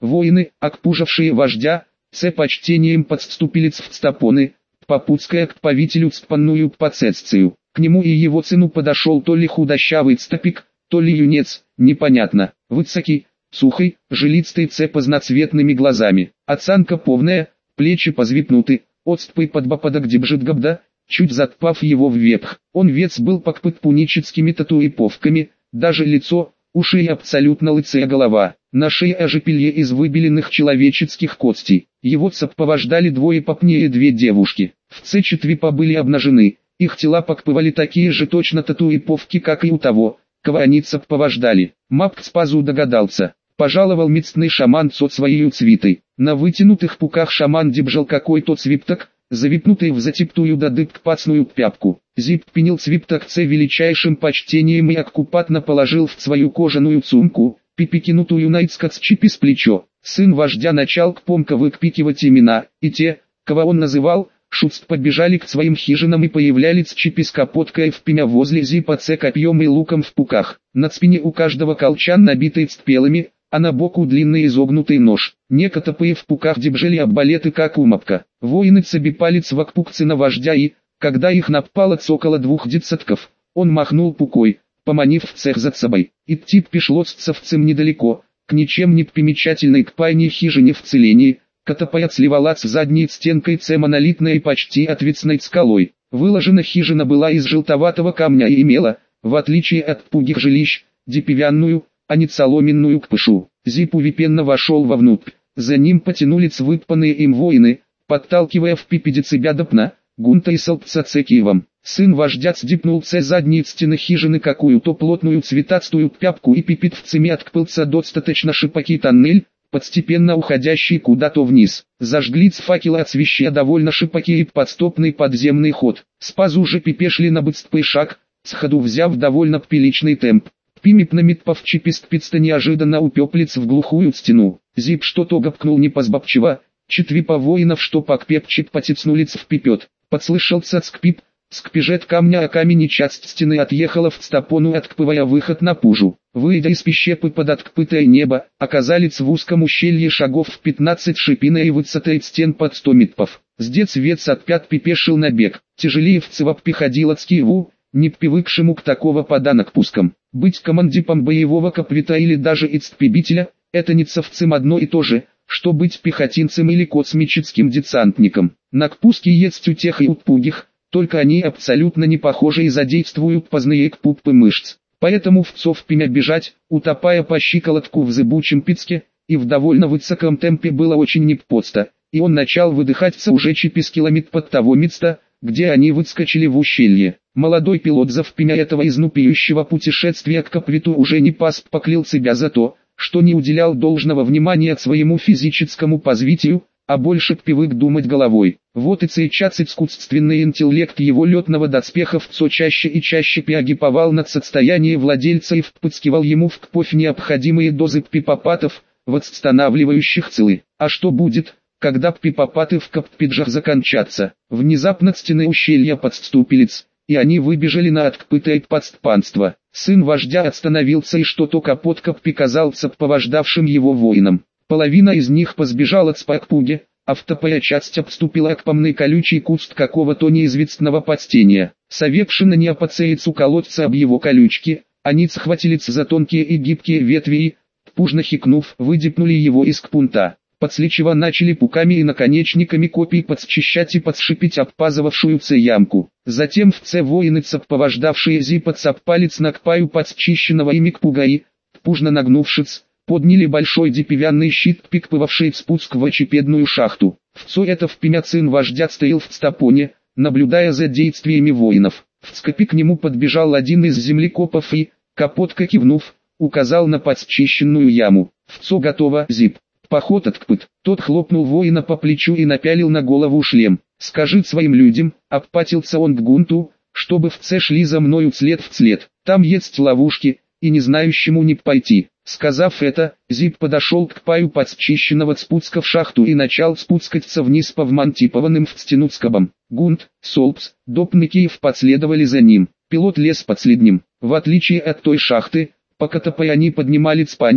Воины, окпужавшие вождя, с почтением подступились в стапоны, попутская к повителю цпанную пацеццию. К нему и его сыну подошел то ли худощавый цтопик, то ли юнец, непонятно, высокий, сухой, жилистый позноцветными глазами. Осанка повная, плечи позвипнуты, отстпой подбопадок дебжитгабда, чуть затпав его вверх. Он вец был покпыт пуническими татуировками, даже лицо, уши и абсолютно лысая голова. На шее ожерелье из выбеленных человеческих костей. Его сопровождали двое попнее и две девушки. В четвипа были обнажены, их тела покпывали такие же точно татуировки, как и у того, кого они сопровождали. Мапк спазу догадался. Пожаловал мицный шаман со своей цвитой. На вытянутых пуках шаман дебжал какой-то цвипток, завипнутый в затиптую дадык пацную пяпку. Зип пенил цвипток с величайшим почтением и аккупатно положил в свою кожаную сумку, пипикинутую найцкацчипи с плечо. Сын вождя начал кпомка выкпикивать имена, и те, кого он называл, шутств побежали к своим хижинам и появлялись чипи с капоткой в пеня возле Зипа с копьем и луком в пуках. На спине у каждого колчан набитый цпелами, а на боку длинный изогнутый нож. Некотопые в пуках дебжели оббалеты как умапка. Воины цебипалец вакпукцы на вождя и, когда их напало около 20, он махнул пукой, поманив в цех за собой. Идти пришлось совцем недалеко, к ничем не примечательной кпайне хижине в целении, котопаяц сливалась задней стенкой монолитной и почти отвесной скалой. Выложена хижина была из желтоватого камня и имела, в отличие от пугих жилищ, деревянную, а не соломенную кпышу. Зип увипенно вошел вовнутрь. За ним потянулись выпанные им воины, подталкивая в пипеде себя допна, Гунта и Салпца Цекиевым. Сын вождя сдипнулся задней стены хижины какую-то плотную цветастую пяпку и пипит в цеме откпылся достаточно шипокий тоннель, постепенно уходящий куда-то вниз. Зажглись факелы, освещая довольно шипокий и подстопный подземный ход. Спазу же пипешли на быстрый шаг, сходу взяв довольно приличный темп. Пимипнамит повчипистпиц-то неожиданно упеплиц в глухую стену. Зип что-то гопкнул непозбабчиво, четвипа воинов что покпепчит потецнулиц в пипет. Подслышался скпип, скпижет камня о камень и часть стены отъехала в стапону, откпывая выход на пужу. Выйдя из пещепы под откпытое небо, оказались в узком ущелье шагов в 15 шипина и высотой стен под 100 митпов. Сдец вец от пят пипешил на бег. Тяжелее в цевап ходил от скиву, не привыкшему к такого поданок пускам. Быть командипом боевого капвита или даже ицпибителя, это не совсем одно и то же, что быть пехотинцем или космическим десантником. На кпуске есть у тех и у пугих, только они абсолютно не похожи и задействуют позднее кпуппы мышц. Поэтому в цовпимя бежать, утопая по щиколотку в зыбучем пицке, и в довольно высоком темпе было очень непросто, и он начал выдыхаться уже через километр под того места, где они выскочили в ущелье. Молодой пилот за впимя этого изнупиющего путешествия к капвиту уже не пас поклил себя за то, что не уделял должного внимания своему физическому развитию, а больше привык думать головой. Вот и сейчас искусственный интеллект его летного доспехов все чаще и чаще преагиповал над состоянием владельца и впыскивал ему в кровь необходимые дозы пипопатов, восстанавливающих целы. А что будет, когда пипопаты в каппиджах закончатся? Внезапно стены ущелья подступились, и они выбежали на открытое подступанство. Сын вождя остановился и что-то капотко приказал сопровождавшим его воинам. Половина из них позбежала с пакпуги, а вторая часть обступила кпомный колючий куст какого-то неизвестного подстения. Совершенно не опасаясь уколоться об его колючки, они схватились за тонкие и гибкие ветви и, пужно хикнув, выдипнули его из кпунта. После чего начали пуками и наконечниками копий подсчищать и подшипить обпазывавшуюся ямку. Затем воины, сопровождавшие Зипа цаппалец на кпаю подсчищенного ими кпуга и, пужно нагнувшись, подняли большой деревянный щит, пикпывавший спуск в очепедную шахту. Это впимя сын вождя стоял в стапоне, наблюдая за действиями воинов. В скопе к нему подбежал один из землекопов и, капотко кивнув, указал на подсчищенную яму. Готово, Зип. Поход откпыт. Тот хлопнул воина по плечу и напялил на голову шлем. Скажи своим людям, обпатился он к Гунту, чтобы шли за мною след в след. Там есть ловушки, и не знающему не пойти. Сказав это, Зип подошел к паю подсчищенного спуска в шахту и начал спускаться вниз по вмонтипованным в стену скобам. Гунт, Солпс, Допникиев последовали за ним. Пилот лез последним. В отличие от той шахты, по которой они поднимали спание,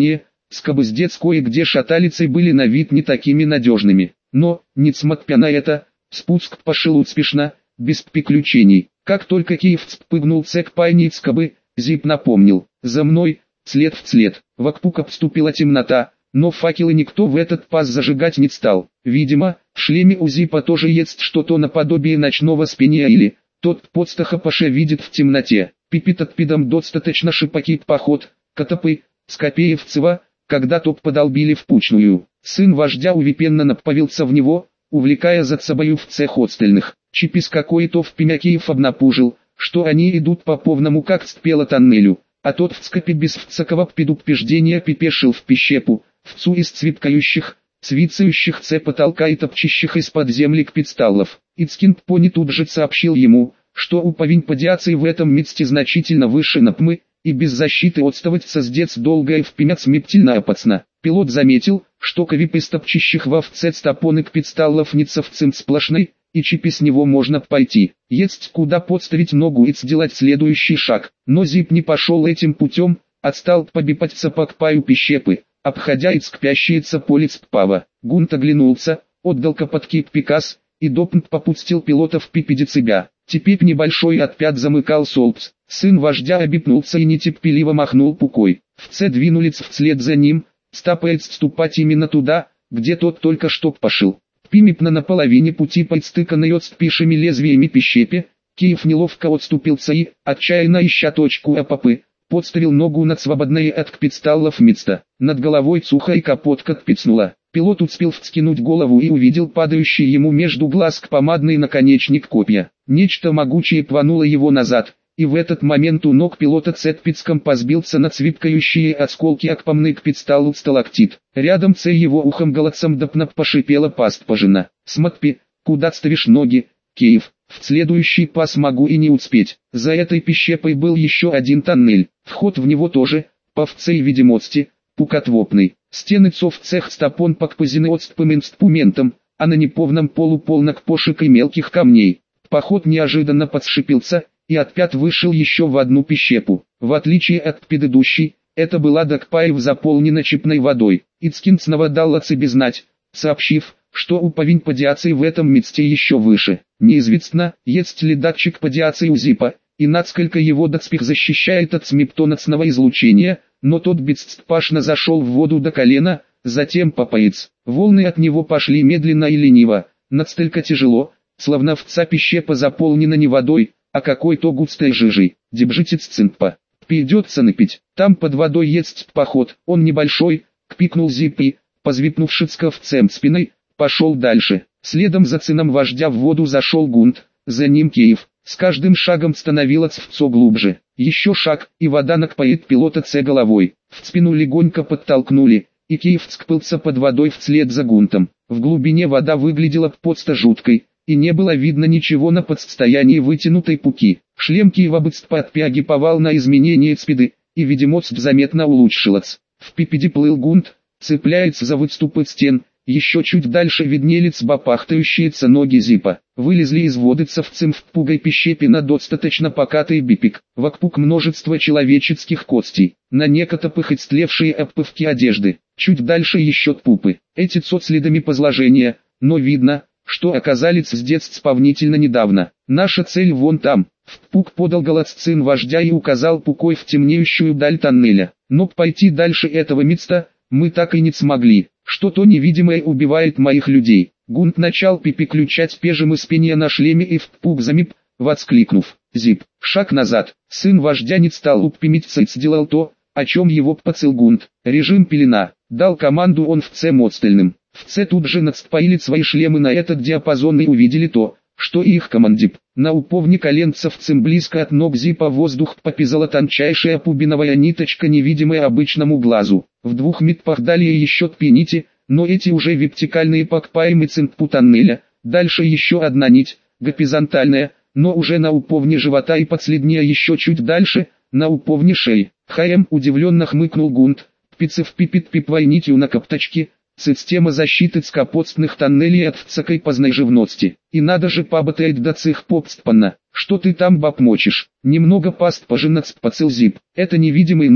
скобыздец кое-где шаталицей были на вид не такими надежными. Но, несмотря на это, спуск пошел успешно, без приключений. Как только киевц пыгнул к пайне скобы, Зип напомнил: «За мной, след в след». Вокруг обступила темнота, но факелы никто в этот паз зажигать не стал. Видимо, в шлеме у Зипа тоже есть что-то наподобие ночного спения или тот подстаха паше видит в темноте. Пипит отпидом достаточно шипаки поход, Котопы, Скопеевцева, когда топ подолбили в пучную. Сын вождя увипенно напавился в него, увлекая за собою в цех остальных. Чипис какой-то в Пемякиев обнапужил, что они идут по повному как спело тоннелю, а тот в скопе без всякого предупреждения пипешил в пищепу, вцу из цвиткающих, цвицающих потолка и топчащих из-под земли кпидсталлов. Ицкинд Пони тут же сообщил ему, что уровень подиации в этом месте значительно выше напмы, и без защиты отставаться с дец долго и впимят смептельно опасно. Пилот заметил, что ковип из топчащих в овце стопоны кпидсталлов ницовцем сплошной, и чипи с него можно пойти. Есть куда подставить ногу и сделать следующий шаг. Но Зип не пошел этим путем, отстал побипать сапог паю пищепы, обходя и скпящие цаполец пава. Гунт оглянулся, отдал копотки приказ, и допнт попустил пилота в пипеде себя. Теперь небольшой отпят замыкал Солпс. Сын вождя обипнулся и нетерпеливо махнул пукой. Вце двинулись вслед за ним, стапает ступать именно туда, где тот только что пошел. Пимипна на половине пути подстыканной отстпишими лезвиями пищепе, Киев неловко отступился и, отчаянно ища точку опопы, подставил ногу над свободное от кпидсталлов место. Над головой цуха и капотка кпицнула. Пилот успел вскинуть голову и увидел падающий ему между глаз помадный наконечник копья. Нечто могучее пвануло его назад, и в этот момент у ног пилота цеппицком позбился на цвипкающие осколки акпомный кпидсталлу сталактит. Рядом с его ухом голосом допнап пошипела пастпажина. «Смотри, куда ставишь ноги, Киев? В следующий пас могу и не успеть». За этой пищепой был еще один тоннель, вход в него тоже, по всей видимости, пукотвопный. Стены цов цех стопон покпозены отстпым инструментом, а на неповном полу полнок пошек и мелких камней. Поход неожиданно подшипился, и отпят вышел еще в одну пищепу. В отличие от предыдущей, это была докпаев заполнена чипной водой. Ицкинд снова дал о себе знать, сообщив, что уровень подиации в этом месте еще выше. Неизвестно, есть ли датчик подиации у Зипа, и насколько его доспех защищает от смептоносного излучения, но тот бесспашно зашел в воду до колена, затем по пояс. Волны от него пошли медленно и лениво, настолько тяжело, словно вца пищепа заполнена не водой, а какой-то густой жижей. Дебжитец цинпа. Придется напить. Там под водой есть поход, он небольшой, кпикнул Зип и, позвипнувшицка вцем спиной, пошел дальше. Следом за сыном вождя в воду зашел Гунт, за ним Киев. С каждым шагом становилось вцо глубже. Еще шаг, и вода накпает пилота головой. В спину легонько подтолкнули, и Киев скпылся под водой вслед за Гунтом. В глубине вода выглядела просто жуткой, и не было видно ничего на подстоянии вытянутой пуки. Шлем Киева быстро отреагировал на изменение спиды, и видимость заметно улучшилась. В пипеде плыл Гунт, цепляется за выступы стен. Еще чуть дальше виднелись бапахтающиеся ноги Зипа. Вылезли из воды цевцем в пугой пищепе на достаточно покатый бипик. Вокруг множество человеческих костей. На некотопых истлевшие обпывки одежды. Чуть дальше еще пупы. Эти следами позложения, но видно, что оказались здесь сравнительно недавно. Наша цель вон там. Впук подал голос сын вождя и указал пукой в темнеющую даль тоннеля. Но пойти дальше этого места мы так и не смогли. Что-то невидимое убивает моих людей. Гунт начал переключать пежем из пения на шлеме и впук замип, воскликнув: «Зип, шаг назад!» Сын вождя не стал упрямиться и сделал то, о чем его поцел Гунт. Режим пелена. Дал команду он вцем остальным. Вце тут же надспоили свои шлемы на этот диапазон и увидели то, что и их командип. На уповне коленцевцем близко от ног Зипа воздух попизала тончайшая пубиновая ниточка, невидимая обычному глазу. В 2 метрах далее еще 2 нити, но эти уже вертикальные покпаемы цинпу тоннеля. Дальше еще одна нить, горизонтальная, но уже на уповне живота и последняя еще чуть дальше, на уповне шеи. Удивленно хмыкнул Гунт, пицев пипит пипвай нитью на копточке. Система защиты скопотстных тоннелей от всякой поздной живности. И надо же побатать до цих попстпанна. Что ты там баб мочишь? Немного паст пожинац поцел Зип. Это невидимый нож,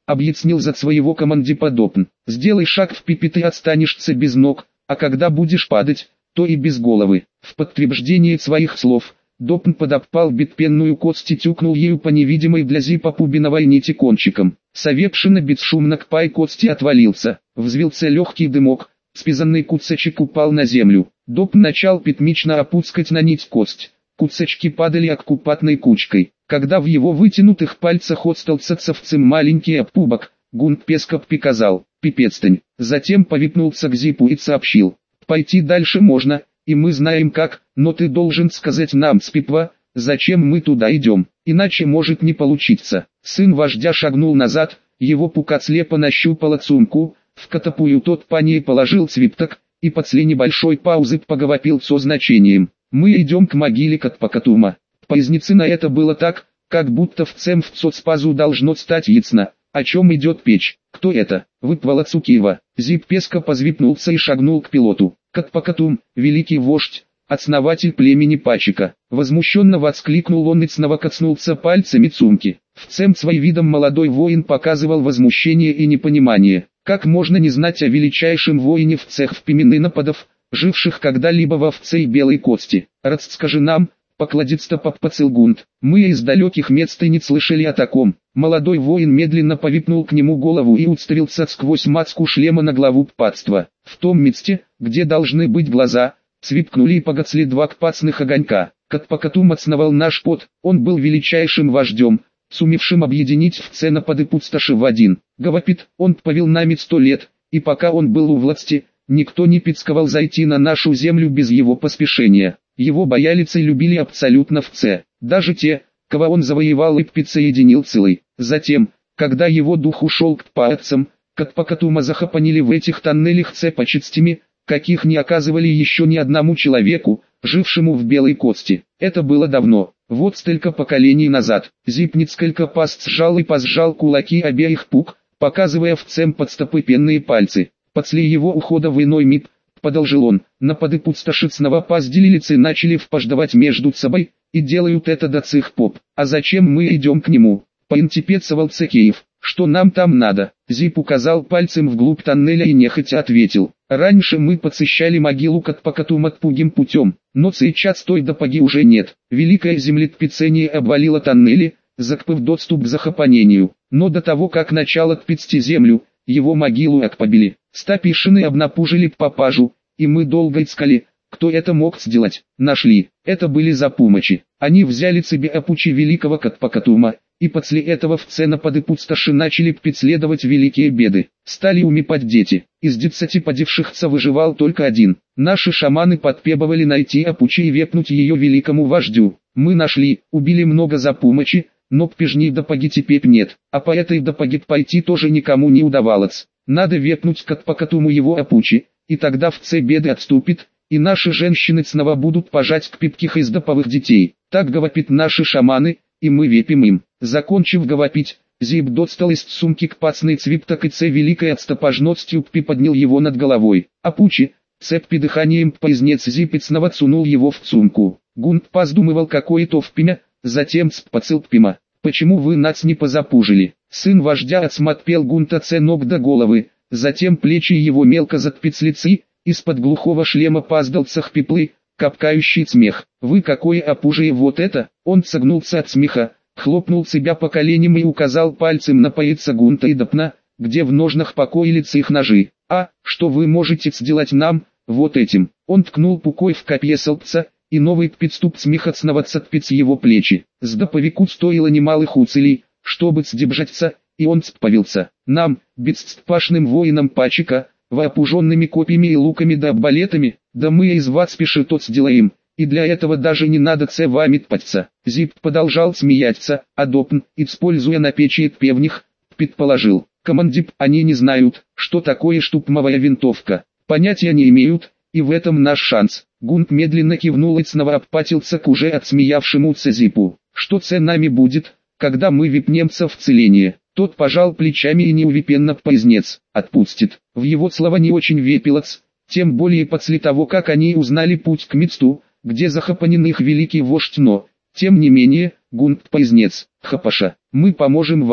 объяснил за своего командипа Допн. Сделай шаг в пипи, ты останешься без ног, а когда будешь падать, то и без головы. В подтверждение своих слов, Допн подопал битпенную кость и тюкнул ею по невидимой для Зипа пубиновой нити кончиком. Совершенно бесшумно кпай кости отвалился, взвился легкий дымок, спизанный куцечек упал на землю. Допн начал пятмично опускать на нить кость. Куцечки падали оккупатной кучкой. Когда в его вытянутых пальцах остался цевцем маленький обпубок, Гунт Пескоп приказал: «Пипецтань». Затем повипнулся к Зипу и сообщил: «Пойти дальше можно, и мы знаем как, но ты должен сказать нам, Спипва, зачем мы туда идем, иначе может не получиться». Сын вождя шагнул назад, его пука слепо нащупала сумку, в катапую тот по ней положил свипток, и после небольшой паузы поговопил со значением: «Мы идем к могиле Катпакатума». Поясницы на это было так, как будто в соцпазу должно стать ясно, о чем идет печь. «Кто это?» — выпала Цукиева. Зип Песка позвипнулся и шагнул к пилоту. «Катпакатум, великий вождь, основатель племени Пачика». Возмущенно воскликнул он и снова коснулся пальцами сумки. Всем своим видом молодой воин показывал возмущение и непонимание. Как можно не знать о величайшем воине в цех племенных нападов, живших когда-либо в овце и белой кости? «Расскажи нам», — покладисто попацил Гунт. «Мы из далеких мест и не слышали о таком». Молодой воин медленно повипнул к нему голову и уставился сквозь маску шлема на главу падства. В том месте, где должны быть глаза, свипкнули и погасли два кпацных огонька. Катпакатум основал наш под, он был величайшим вождем, сумевшим объединить все напады пустоши в один. Гавапит, он повел нами 100 лет, и пока он был у власти, никто не пицковал зайти на нашу землю без его поспешения. Его боялись и любили абсолютно все, даже те, кого он завоевал и присоединил целый. Затем, когда его дух ушел к паэцам, Катпакатума захапанили в этих тоннелях цепочестями, каких не оказывали еще ни одному человеку, жившему в белой кости. Это было давно, вот столько поколений назад. Зип несколько паст сжал и позжал кулаки обеих пук, показывая всем подстопы пенные пальцы. После его ухода в иной мир, продолжил он, напады пустошицного пазделилицы начали впаждавать между собой, и делают это до цих поп. А зачем мы идем к нему? Поинтересовал Цекеев. Что нам там надо? Зип указал пальцем вглубь тоннеля и нехотя ответил: раньше мы посещали могилу Катпакатума пугим путем, но сейчас той допаги уже нет. Великое землетрясение обвалило тоннели, закрыв доступ к захопанению. Но до того как начало тпиться землю, его могилу окпобили. Стапишины обнапужили папажу, и мы долго искали, кто это мог сделать. Нашли. Это были запумачи. Они взяли себе опучи великого Катпакатума, и после этого все напады пустоши начали преследовать великие беды. Стали умипать дети. Из 10 подевшихся выживал только один. Наши шаманы потребовали найти опучи и вепнуть ее великому вождю. Мы нашли, убили много запумачи, но пижней допаги теперь нет, а по этой допаге пойти тоже никому не удавалось. Надо вепнуть Катпакатуму его опучи, и тогда все беды отступит, и наши женщины снова будут пожать к пипких из доповых детей. Так говорят наши шаманы, и мы вепим им. Закончив говорить, Зип достал из сумки кпацный цвипток и великой отстопожностью приподнял его над головой. Опучи, цепь дыханием поизнец Зип снова сунул его в сумку. Гунт поздумывал какое-то впимя, затем спацил пима. «Почему вы нас не позапужили?» Сын вождя осмотрел Гунта с ног до головы, затем плечи его мелко затпицлицы, из-под глухого шлема поздался хпиплый, капкающий смех. «Вы какое опужие вот это?» Он согнулся от смеха, хлопнул себя по коленям и указал пальцем на пояса Гунта и Допна, где в ножнах покоились их ножи. «А, что вы можете сделать нам, вот этим?» Он ткнул пукой в копье солнца, и новый пидступ смеха снова цепец его плечи. С доповику стоило немалых усилий, чтобы сдержаться, и он сповелся. «Нам, бесстпашным воинам Пачика, воопуженными копьями и луками да арбалетами, да мы из вас спешит от сделаем, и для этого даже не надо с вами тпаться». Зип продолжал смеяться, а Допн, используя на печи певних, предположил: «Командип, они не знают, что такое штупмовая винтовка, понятия не имеют, и в этом наш шанс». Гунт медленно кивнул и снова обпатился к уже отсмеявшемуся Зипу. «Что с нами будет, когда мы випнемся в целение?» Тот пожал плечами и неувипенно произнес: «Отпустит». В его слова не очень вепилось, тем более после того, как они узнали путь к месту, где захопанен их великий вождь, но, тем не менее, Гунт произнес: «Хапаша, мы поможем вам,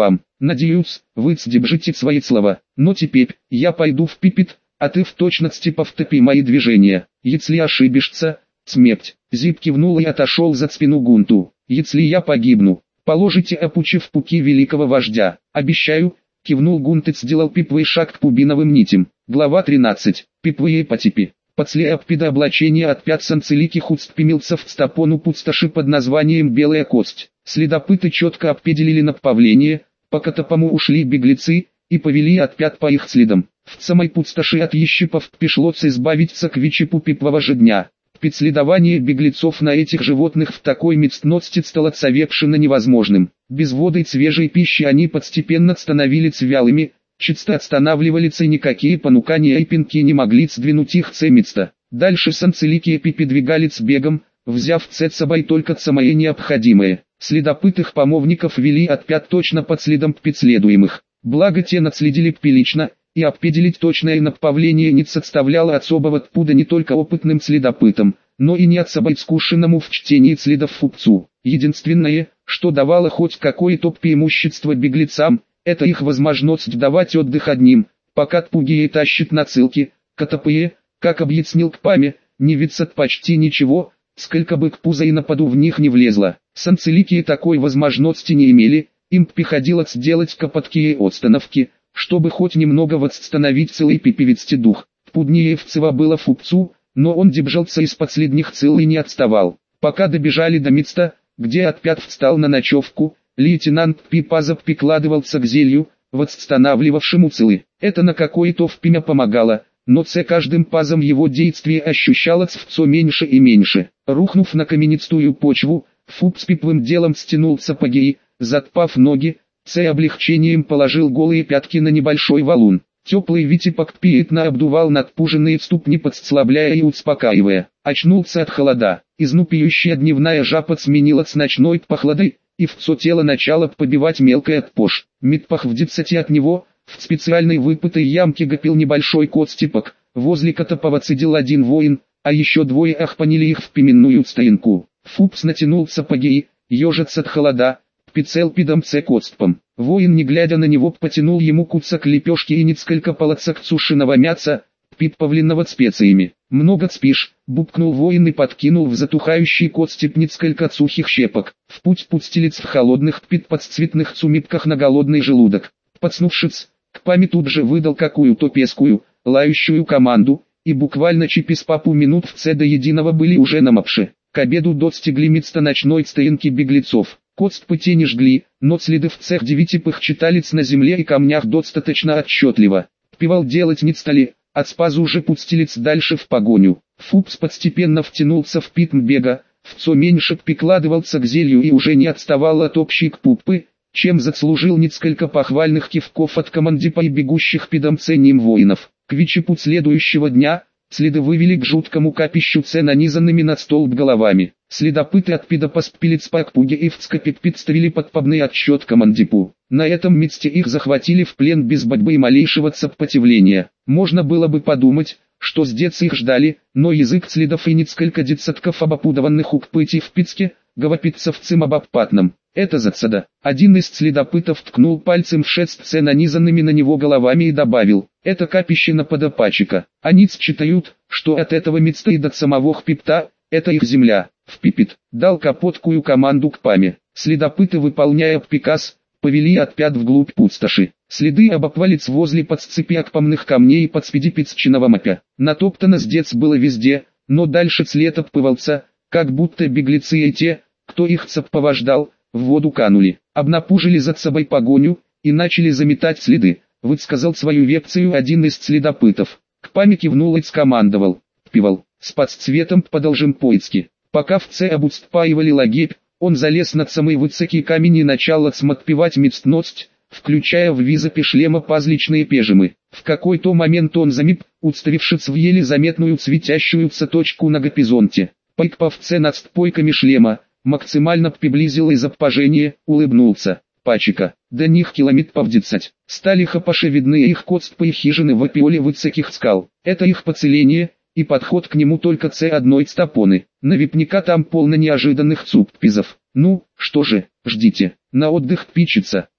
Надеюсь, вы сдержите свои слова. Но теперь, я пойду в Пипет, а ты в точности повтопи мои движения. Если ошибешься, смерть. Зип кивнул и отошел за спину Гунту. Если я погибну, положите опучи в пуки великого вождя. Обещаю, кивнул Гунт и сделал пиповый шаг к пубиновым нитям. Глава 13. Пиповые потипи. После аппида облачения от пят санцеликих устремился в стапону пустоши под названием Белая Кость. Следопыты четко определили направление, по которому ушли беглецы, и повели от пят по их следам. В самой пустоши от ящипов пришлось избавиться к вечепу пипового же дня. Преследование беглецов на этих животных в такой местности стало совершенно невозможным. Без воды и свежей пищи они постепенно становились вялыми, часто останавливались и никакие понукания и пинки не могли сдвинуть их с места. Дальше санцеликие передвигались бегом, взяв с собой только самое необходимое. Следопытых помовников вели от пят точно под следом преследуемых. Благо те наследили прилично, и определить точное направление не составляло особого труда не только опытным следопытам, но и не особо искушенному в чтении следов фупцу. Единственное, что давало хоть какое-то преимущество беглецам, это их возможность давать отдых одним, пока тпугие тащит на цилки, котопые, как объяснил Кпаме, не вицат почти ничего, сколько бы кпуза и нападу в них не влезло. Санцеликие такой возможности не имели, им приходилось делать копоткие остановки, чтобы хоть немного восстановить целый пипевицкий дух. Пудниевцева было фупцу, но он держался из последних цил и не отставал. Пока добежали до места, где от пят встал на ночевку, лейтенант Пипазов прикладывался к зелью, восстанавливавшему цилы. Это на какое-то время помогало, но с каждым пазом его действие ощущалось все меньше и меньше. Рухнув на каменистую почву, Фуп с пиповым делом стянул сапоги и, затпав ноги, с облегчением положил голые пятки на небольшой валун. Теплый ветерок приятно обдувал надпуженные ступни, подслабляя и успокаивая. Очнулся от холода. Изнупающая дневная жаба сменилась ночной прохладой, и в все тело начало побивать мелкая отпошь. Метпах в 10 от него, в специальной выпытой ямке гопил небольшой кот-степок. Возле котопова цедил один воин, а еще двое охпанили их в пименную стоянку. Фупс натянул сапоги и, ежец от холода, прицел пидомце костпом. Воин, не глядя на него, потянул ему кусок лепешки и несколько полосок сушеного мяса, подплавленного специями. «Много спишь», — бубкнул воин и подкинул в затухающий костеп несколько сухих щепок. В путь пустились в холодных подцветных цумитках на голодный желудок. Подснувшись, Кпаме тут же выдал какую-то пескую, лающую команду, и буквально через пару минут все до единого были уже на мапше. К обеду достигли места ночной стоянки беглецов. Костпы те не жгли, но следы в цех девятипых читались на земле и камнях достаточно отчетливо. Пивал делать не стали, а спазу уже пустились дальше в погоню. Фупс постепенно втянулся в ритм бега, все меньше прикладывался к зелью и уже не отставал от общей кпупы, чем заслужил несколько похвальных кивков от командипа и бегущих пидомцением воинов. К вечеру следующего дня следы вывели к жуткому капищу с нанизанными на столб головами. Следопыты от пида поспилец по Акпуге и в Цкапе представили подпобный отсчет командипу. На этом месте их захватили в плен без борьбы и малейшего сопротивления. Можно было бы подумать, что с дец их ждали, но язык следов и несколько десятков обопудованных укпытий в Пицке, говорится об обпатном. Это засада. Один из следопытов ткнул пальцем в шест с нанизанными на него головами и добавил: это капище на подопачика. Они считают, что от этого места и до самого Хпипта, это их земля. В Пипет дал капоткую команду Кпаме. Следопыты, выполняя приказ, повели от пят вглубь пустоши. Следы обопвалец возле подсцепи акпамных камней и подспидипецчиного мапя. Натоптано с дец было везде, но дальше след обпывался, как будто беглецы и те, кто их сопровождал, в воду канули. Обнапужили за собой погоню и начали заметать следы, высказал свою версию один из следопытов. Кпаме кивнул и скомандовал: «Пивал, с подцветом продолжим поиски». Пока в Це обустраивали лагерь, он залез на самый высокий камень и начал отсматривать местность, включая в визопе шлема пазличные пежимы. В какой-то момент он замип, уставившись в еле заметную светящуюся точку на горизонте. Пайкпавце над стойками шлема, максимально приблизил изображение, улыбнулся. Пачика, до них километров 10. Стали хапаши видны их костпы и хижины в опиоле высоких скал. Это их поселение, и подход к нему только с одной стапоны. Навипника там полно неожиданных сюрпризов. Ну, что же, ждите, на отдых пичется.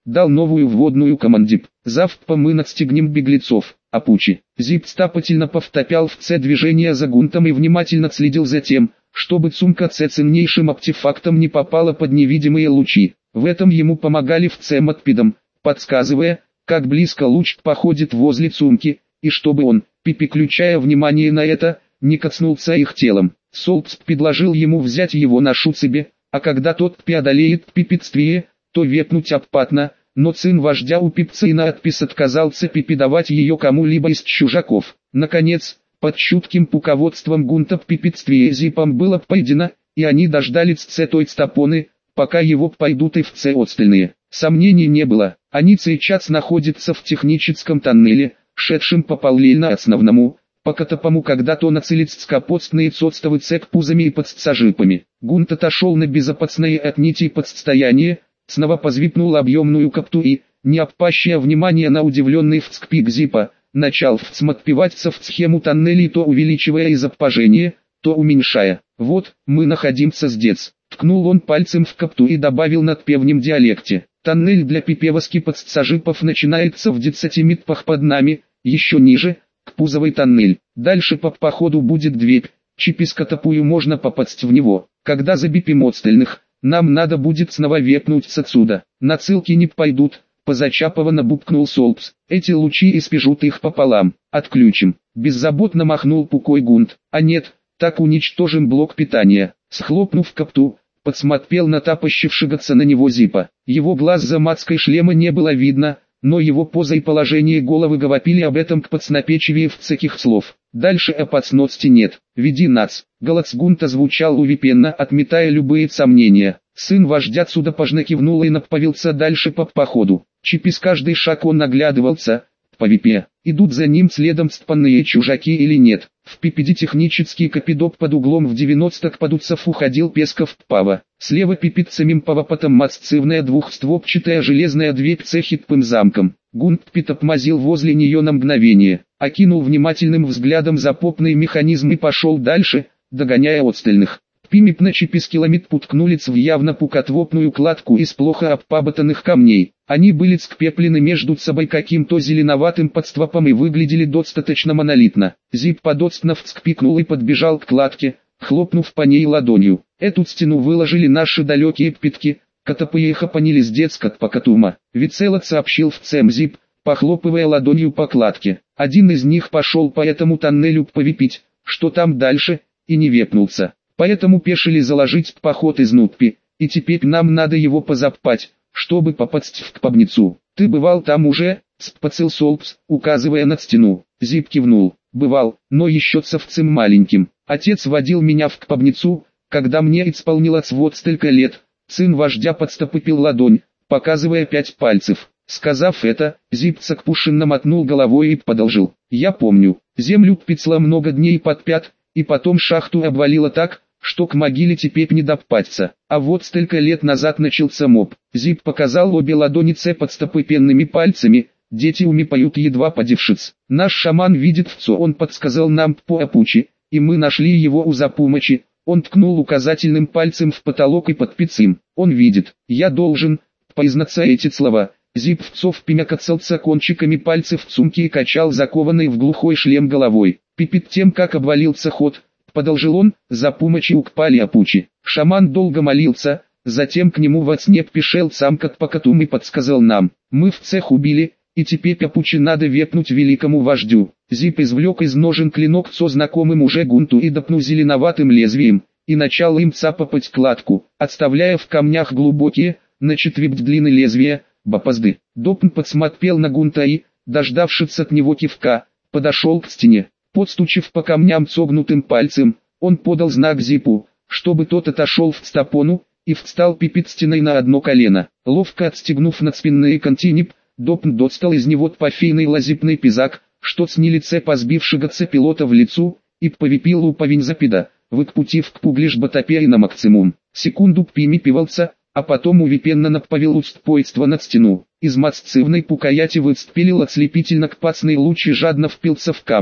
дал новую вводную командип. Завтра мы надстегнем беглецов, Апучи. Зип стапательно повторял в Ц движение за гунтом и внимательно следил за тем, чтобы сумка Ц ценнейшим артефактом не попала под невидимые лучи. В этом ему помогали в Ц матпидом, подсказывая, как близко луч походит возле сумки, и чтобы он, переключая внимание на это, не коснулся их телом. Солпс предложил ему взять его на шуцебе, а когда тот преодолеет препятствие, то вепнуть обпатно, но сын вождя у пипца и наотпис отказался передавать ее кому-либо из чужаков. Наконец, под чутким пуководством гунта препятствие Зипом было пройдено, и они дождались Ц той стапоны, пока его пойдут и в Ц остальные. Сомнений не было, они сейчас находятся в техническом тоннеле, шедшем по параллельно основному, по которому когда-то нацелить скопостные цоцтовы цеп пузами и подсажипами. Гунт отошел на безопасное от нитей подстояние, снова позвипнул объемную капту и, не обращая внимания на удивленный вскпик Зипа, начал всматриваться в схему тоннелей, то увеличивая изображение, то уменьшая. «Вот, мы находимся здесь», — ткнул он пальцем в капту и добавил на певнем диалекте. «Тоннель для перевозки подсажипов начинается в 10 метрах под нами, еще ниже, к пузовой тоннель. Дальше по походу будет дверь, через которую можно попасть в него. Когда забипим остальных, нам надо будет снова вепнуть отсюда. На ссылки не пойдут», — позачапованно бубкнул Солпс. «Эти лучи испежут их пополам. Отключим». Беззаботно махнул пукой Гунт. «А нет, так уничтожим блок питания». Схлопнув капту, подсмотрел на тапощившегося на него Зипа. Его глаз за маской шлема не было видно, но его поза и положение головы говорили об этом к подснапечивее в цеких слов. «Дальше опасности нет. Веди нас». Голос Гунта звучал увипенно, отметая любые сомнения. Сын вождя отсюда кивнул и направился дальше по походу. Через каждый шаг он наглядывался, по випе, идут за ним следом стпанные чужаки или нет. Впереди технический капидоп под углом в 90 подуцев уходил Песков Пава. Слева пипит самим павопотом массивная двухстворчатая железная дверь с хитпым замком. Гунт притормозил возле нее на мгновение, окинул внимательным взглядом запопный механизм и пошел дальше, догоняя остальных. Пимипна через километр уткнулись в явно пукотвопную кладку из плохо обпаботанных камней. Они были скреплены между собой каким-то зеленоватым подствопом и выглядели достаточно монолитно. Зип подостно вскпикнул и подбежал к кладке, хлопнув по ней ладонью. Эту стену выложили наши далекие питки, которые хапанили с детска покатума. Вицелот сообщил в цем Зип, похлопывая ладонью по кладке. Один из них пошел по этому тоннелю повипить, что там дальше, и не вепнулся. Поэтому пешили заложить поход из Нуппи, и теперь нам надо его позапать, чтобы попасть в Кпабницу. «Ты бывал там уже?» — спросил Солпс, указывая на стену. Зип кивнул. «Бывал, но еще совсем маленьким. Отец водил меня в Кпабницу, когда мне исполнилось вот столько лет». Сын вождя подстопил ладонь, показывая 5 пальцев. Сказав это, Зип цакпушенно мотнул головой и продолжил. «Я помню, землю пецла много дней под пят, и потом шахту обвалило так, что к могиле теперь не допаться. А вот столько лет назад начался моб». Зип показал обе ладони Ц под стопыпенными пальцами. «Дети умипают едва подевшиц. Наш шаман видит в Цо, он подсказал нам по Апучи, и мы нашли его у Запумачи». Он ткнул указательным пальцем в потолок и под пиццем. «Он видит. Я должен признаться эти слова». Зип вцовпимя кацался кончиками пальцев в сумке и качал закованный в глухой шлем головой. Перед тем как обвалился ход, продолжил он, Запумачи укпали Апучи. Шаман долго молился, затем к нему во сне пришел сам Катпакатум и подсказал нам. Мы в цех убили, и теперь Апучи надо вепнуть великому вождю. Зип извлек из ножен клинок со знакомым уже Гунту и допнул зеленоватым лезвием, и начал им цапать кладку, отставляя в камнях глубокие, на четверть длины лезвия, бапозды. Допн подсмотрел на Гунта и, дождавшись от него кивка, подошел к стене. Подстучив по камням согнутым пальцем, он подал знак Зипу, чтобы тот отошел в стапону, и встал перед стеной на одно колено. Ловко отстегнув надспинные континип, Допн достал из него трофейный лазипный пизак, что с лице позбившегося пилота в лицу, и повипил уповень запида, выкпутив к пуглиш батапеи на максимум. Секунду пимипивался, а потом увипенно направил устпойство над стену. Из массивной пукаяти выстпилил ослепительно кпацный луч и жадно впился в камни.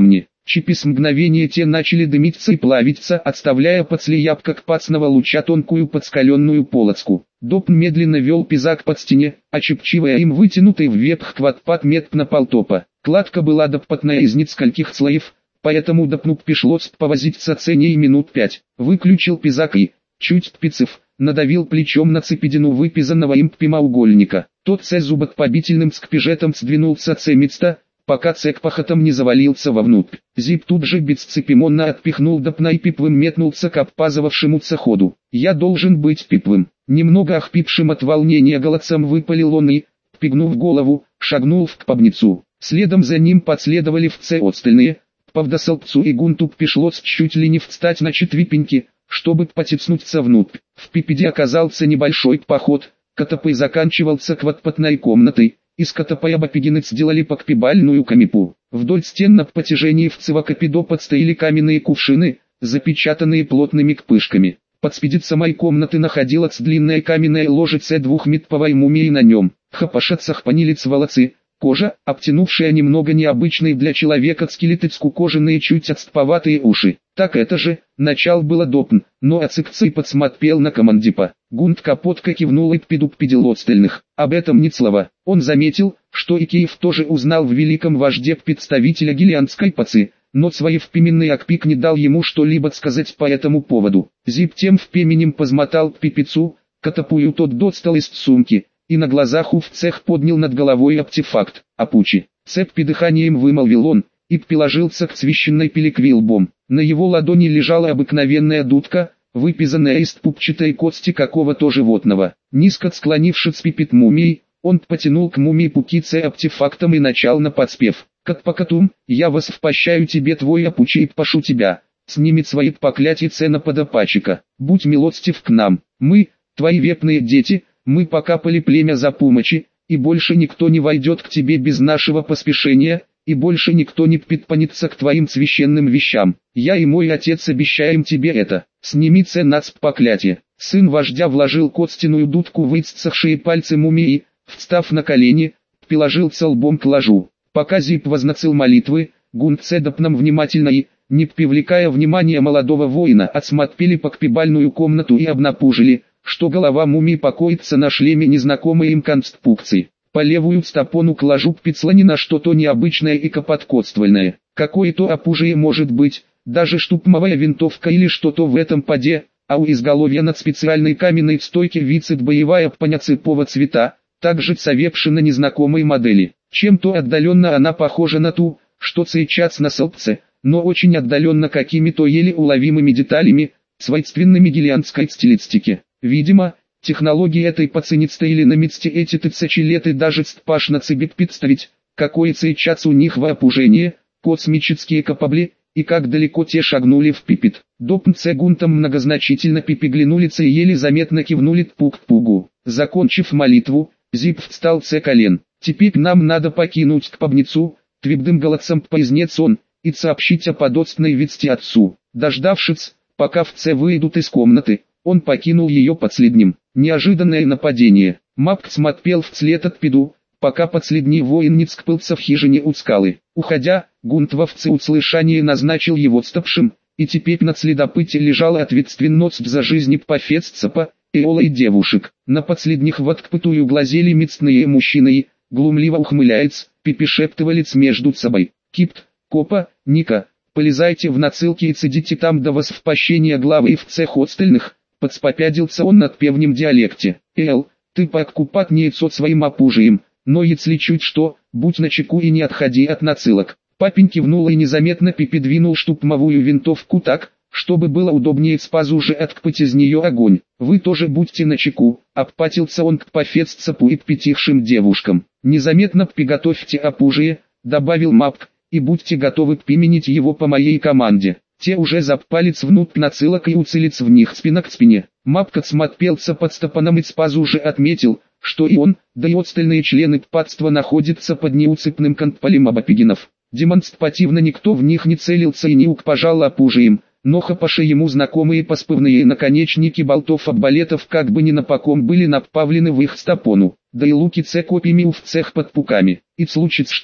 Через мгновение те начали дымиться и плавиться, отставляя под слияп как пацного луча тонкую подскаленную полоску. Допн медленно вел пизак под стене, очепчивая им вытянутый вверх квадпад метк на полтопа. Кладка была допотная из нескольких слоев, поэтому Допну пришлось повозиться цене минут 5. Выключил пизак и, чуть пицев, надавил плечом на цепидину выпизанного им прямоугольника. Тот зубок побительным скпижетом сдвинулся места, пока цек пахотом не завалился вовнутрь. Зип тут же бесцепимонно отпихнул Допна и пиплым метнулся к обпазывавшемуся ходу. «Я должен быть пиплым». Немного охпившим от волнения голосом выпалил он и, пигнув голову, шагнул в кпабницу. Следом за ним последовали все остальные. Павдосолбцу и Гунту пришлось чуть ли не встать на четвереньки, чтобы потеснуться внутрь. В пипеде оказался небольшой поход, который заканчивался квадратной комнатой. Из которой обопегины сделали покпибальную камипу. Вдоль стен на протяжении вцевокопидо подстояли каменные кувшины, запечатанные плотными кпышками. Под спидит самой комнаты находилась длинная каменная ложица двухметровой мумии на нем. Хапашацах панилец волосы, кожа, обтянувшая немного необычные для человека скелетицку кожаные чуть отстповатые уши. Так это же, начал было Допн, но ацикцей подсмотрел на командипа. Гунт капотка кивнул и предупредил остальных. Об этом ни слова. Он заметил, что и Киев тоже узнал в великом вожде представителя гелианской пацы, но свой впименный акпик не дал ему что-либо сказать по этому поводу. Зип тем впеменем позмотал пипицу, катапую тот достал из сумки, и на глазах у всех поднял над головой артефакт. Апучи. Цепь дыханием вымолвил он, и приложился к священной пиликви лбом. На его ладони лежала обыкновенная дудка, выпизанная из пупчатой кости какого-то животного. Низко склонившись пипит мумией, он потянул к мумии пукице артефактом и начал на подспев. «Катпакатум, я воспощаю тебе твой апучи и пашу тебя, снимет свои поклятия цена подопачика. Будь милостив к нам, мы, твои вепные дети, мы покапали племя за помощи, и больше никто не войдет к тебе без нашего поспешения, и больше никто не подпанится к твоим священным вещам. Я и мой отец обещаем тебе это. Сними ценацп поклятие». Сын вождя вложил костяную дудку в исцахшие пальцы мумии, встав на колени, приложился лбом к ложу. Пока Зип возносил молитвы, Гунт с Допном внимательно и, не привлекая внимания молодого воина, осмотрели покпибальную комнату и обнаружили, что голова мумии покоится на шлеме незнакомой им конструкции. По левую стопону к ложу прислонено что-то необычное и копоткоствольное. Какое-то оружие может быть, даже штурмовая винтовка или что-то в этом поде, а у изголовья над специальной каменной стойке висит боевая паня цепого цвета, также совершенно незнакомой модели. Чем-то отдаленно она похожа на ту, что сейчас на солнце, но очень отдаленно какими-то еле уловимыми деталями, свойственными гелианской стилистике. Видимо, технологии этой пацанистой или на месте эти тысячи лет и даже спашно себе представить, какое сейчас у них вооружение, космические капабли, и как далеко те шагнули в пипит. Допн с Гунтом многозначительно пипиглянулись и еле заметно кивнули пук-пугу. Закончив молитву, Зип встал с колен. «Теперь нам надо покинуть кпабницу», — твердым голосом произнес он, «и сообщить о подостной вести отцу». Дождавшись, пока все выйдут из комнаты, он покинул ее последним. Неожиданное нападение. Мапк смотрел вслед от пиду, пока последний воин не скрылся в хижине у скалы. Уходя, Гунт во всеуслышание назначил его стопшим, и теперь на следопыте лежала ответственность за жизнь Пафесцапа, Эола и девушек. На последних в открытую глазели мецные мужчины и, глумливо ухмыляясь, пипишептывались между собой. «Кипт, Копа, Ника, полезайте в нацилки и цедите там до воспощения главы и в цех остальных», подспопядился он над певнем диалекте. «Эл, ты покупатнее со своим опужием, но если чуть что, будь начеку и не отходи от нацилок». Папень кивнул и незаметно пипидвинул штурмовую винтовку так, чтобы было удобнее спазу же откпыть из нее огонь. «Вы тоже будьте начеку», — обпатился он к Пафесцапу и к притихшим девушкам. «Незаметно приготовьте оружие», — добавил Мапк, «и будьте готовы применить его по моей команде». Те уже запалец внутрь нацилок и уцелец в них спина к спине. Мапк отсмотрелся под стопаном и спазу уже отметил, что и он, да и остальные члены ппатства находятся под неуцепным контролем абопигинов. Демонстративно никто в них не целился и не укпожал оружием, но хапаши ему знакомые поспывные наконечники болтов-арбалетов как бы ни напоком были направлены в их стопону, да и луки копьями у всех под пуками. И случится что,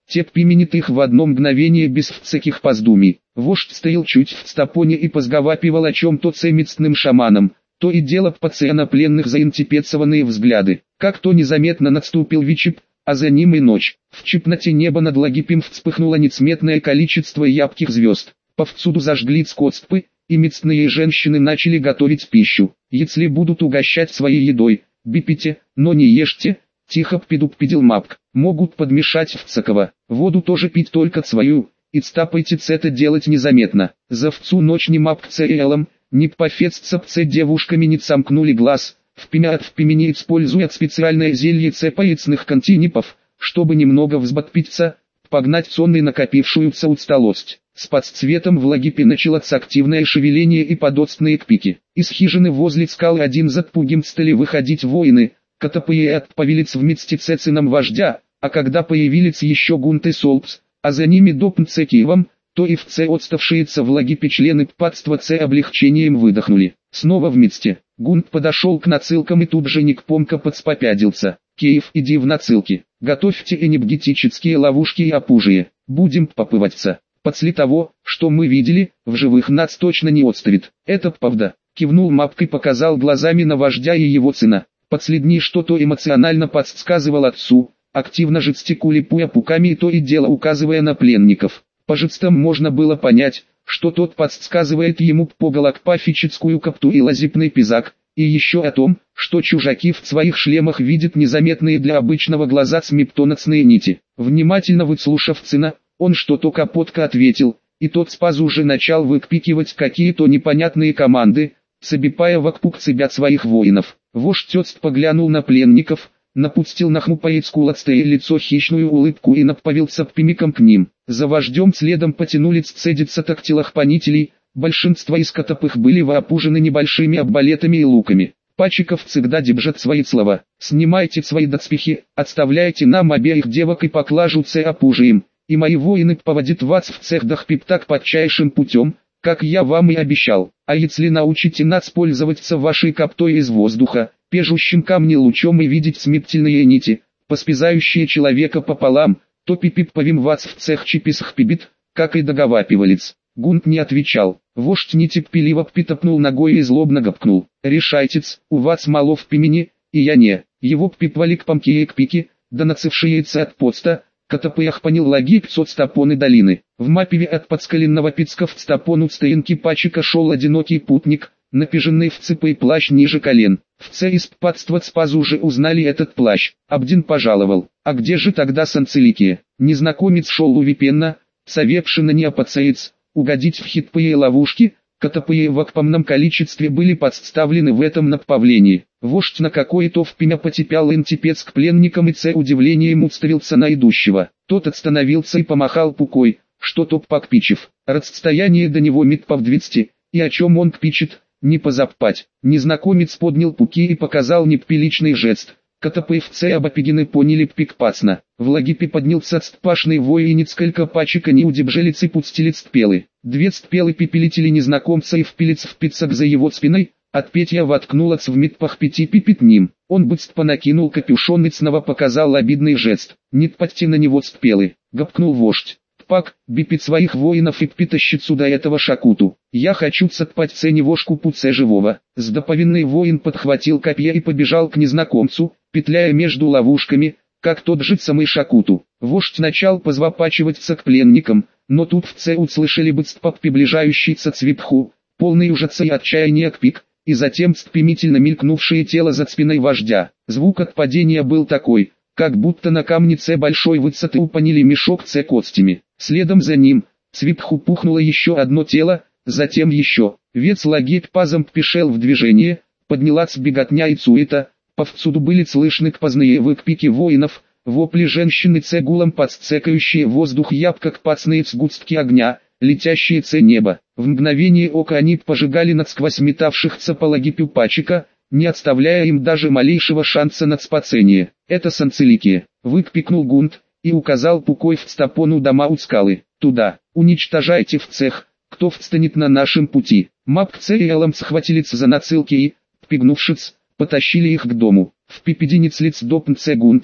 те применит их в одно мгновение без всяких поздумий. Вождь стоял чуть в стапоне и позговапивал о чем-то с местным шаманом, то и дело паце на пленных заинтепецованные взгляды. Как-то незаметно наступил вечер, а за ним и ночь. В чепноте неба над Лагипем вспыхнуло несметное количество ярких звезд. Повсюду зажгли скотспы, и мясные женщины начали готовить пищу. Если будут угощать своей едой, бипите, но не ешьте, тихо предупредил Мапк. Могут подмешать в цаково. Воду тоже пить только свою, и стапайтесь это делать незаметно. За вцу ночь ни Мапк целом, ни пофеццапце девушками не сомкнули глаз. В пимени используют специальное зелье цепаецных континипов, чтобы немного взбодриться, погнать сонный накопившуюся усталость. С подцветом в Лагипе началось активное шевеление и подостные кпики. Из хижины возле скалы один за другим стали выходить воины, Катапые отправились вместе с сыном вождя, а когда появились еще Гунт и Солпс, а за ними Допнце Киевом, то и отставшиеся в Лагипе члены ппатства облегчением выдохнули. Снова вместе. Гунт подошел к нацилкам и тут же Никпомка подспопядился. Киев, иди в нацилки, готовьте энергетические ловушки и опужие, будем попываться. После того, что мы видели, в живых нас точно не отставит. Это правда. Кивнул Мапк и показал глазами на вождя и его сына. Последний что-то эмоционально подсказывал отцу, активно жестикулируя пуками и то и дело указывая на пленников. По жестам можно было понять, что тот подсказывает ему поголокпафическую капту и лазипный пизак, и еще о том, что чужаки в своих шлемах видят незаметные для обычного глаза смептоносные нити. Внимательно выслушав сына, он что-то капотко ответил, и тот сразу уже начал выкпикивать какие-то непонятные команды, собипая вокруг себя своих воинов. Вождь поглянул на пленников, напустил на хмупое скуластое лицо хищную улыбку и направился прямиком к ним. За вождем следом потянулись цедиться тактилохранителей, большинство из которых были вооружены небольшими арбалетами и луками. Пачиков всегда держат свои слова. Снимайте свои доспехи, отставляйте нам обеих девок и поклажу оружием, и мои воины поводят вас в цехдах пиптак подчайшим путем, как я вам и обещал. А если научите нас пользоваться вашей каптой из воздуха, пежущим камни лучом и видеть смертельные нити, поспизающие человека пополам, то пипиповим вас в цех чиписах пибит, как и договаривались. Гунт не отвечал. Вождь нетерпеливо притопнул ногой и злобно гопкнул. Решайтесь, у вас мало в пимени, и я не. Его припвали к памке и к пике, да нацевшиеся от поста, Катапаях понял Лагип от стапоны долины. В мапеве от подскаленного Пицка в стапону стоянки Пачика шел одинокий путник, напиженный в цепой плащ ниже колен. В Це из ппатства спазу уже узнали этот плащ. Абдин пожаловал. А где же тогда санцеликие? Незнакомец шел увипенно, совершенно не опасаясь угодить в хитпые ловушки, Катапые в огромном количестве были подставлены в этом направлении. Вождь на какое-то впрямь потепял интипец к пленникам и Це удивлением уставился на идущего. Тот остановился и помахал пукой, что-то покпичив. Расстояние до него метров 200, и о чем он кпичит, не позапать. Незнакомец поднял пуки и показал неприличный жест. Катапаевцы обопегины поняли пикпацно. В Лагипе поднялся стпашный вой и несколько пачек они удержались и пустили стпелы. Две стпелы пепелители незнакомца и впились в пиццак за его спиной, от Петя воткнулась в метпах 5 пипит ним. Он быстро накинул капюшон и снова показал обидный жест. Не тпатьте на него стпелы, гопкнул вождь. Пак, бипит своих воинов и притащит сюда этого шакуту. Я хочу цатпать ценевошку пуце живого. Сдоповинный воин подхватил копья и побежал к незнакомцу, петляя между ловушками, как тот же самый шакуту. Вождь начал позвапачиваться к пленникам, но тут в Це услышали быстро приближающийся цвипху, полный ужаса и отчаяния кпик, и затем стремительно мелькнувшее тело за спиной вождя. Звук от падения был такой, как будто на камне Це большой высоты упанили мешок Це костями. Следом за ним, цвипху пухнуло еще одно тело, затем еще. Вец Лагипь пазом пешел в движение, поднялась беготня и цуета, повсюду были слышны кпазные выкпики воинов, вопли женщины Це гулом подсцекающие воздух яб как пацные сгустки огня, летящие Це небо. В мгновение ока они пожигали насквозь метавшихся по Лагипю Пачика, не оставляя им даже малейшего шанса на спасение. Это санцеликие, выкпикнул Гунт, и указал пукой в стапону дома у скалы. Туда, уничтожайте в цех, кто встанет на нашем пути. Мапк Це и Элом схватились за нацилки и, пигнувшись, потащили их к дому. В пипединец лиц допн Це Гунтом,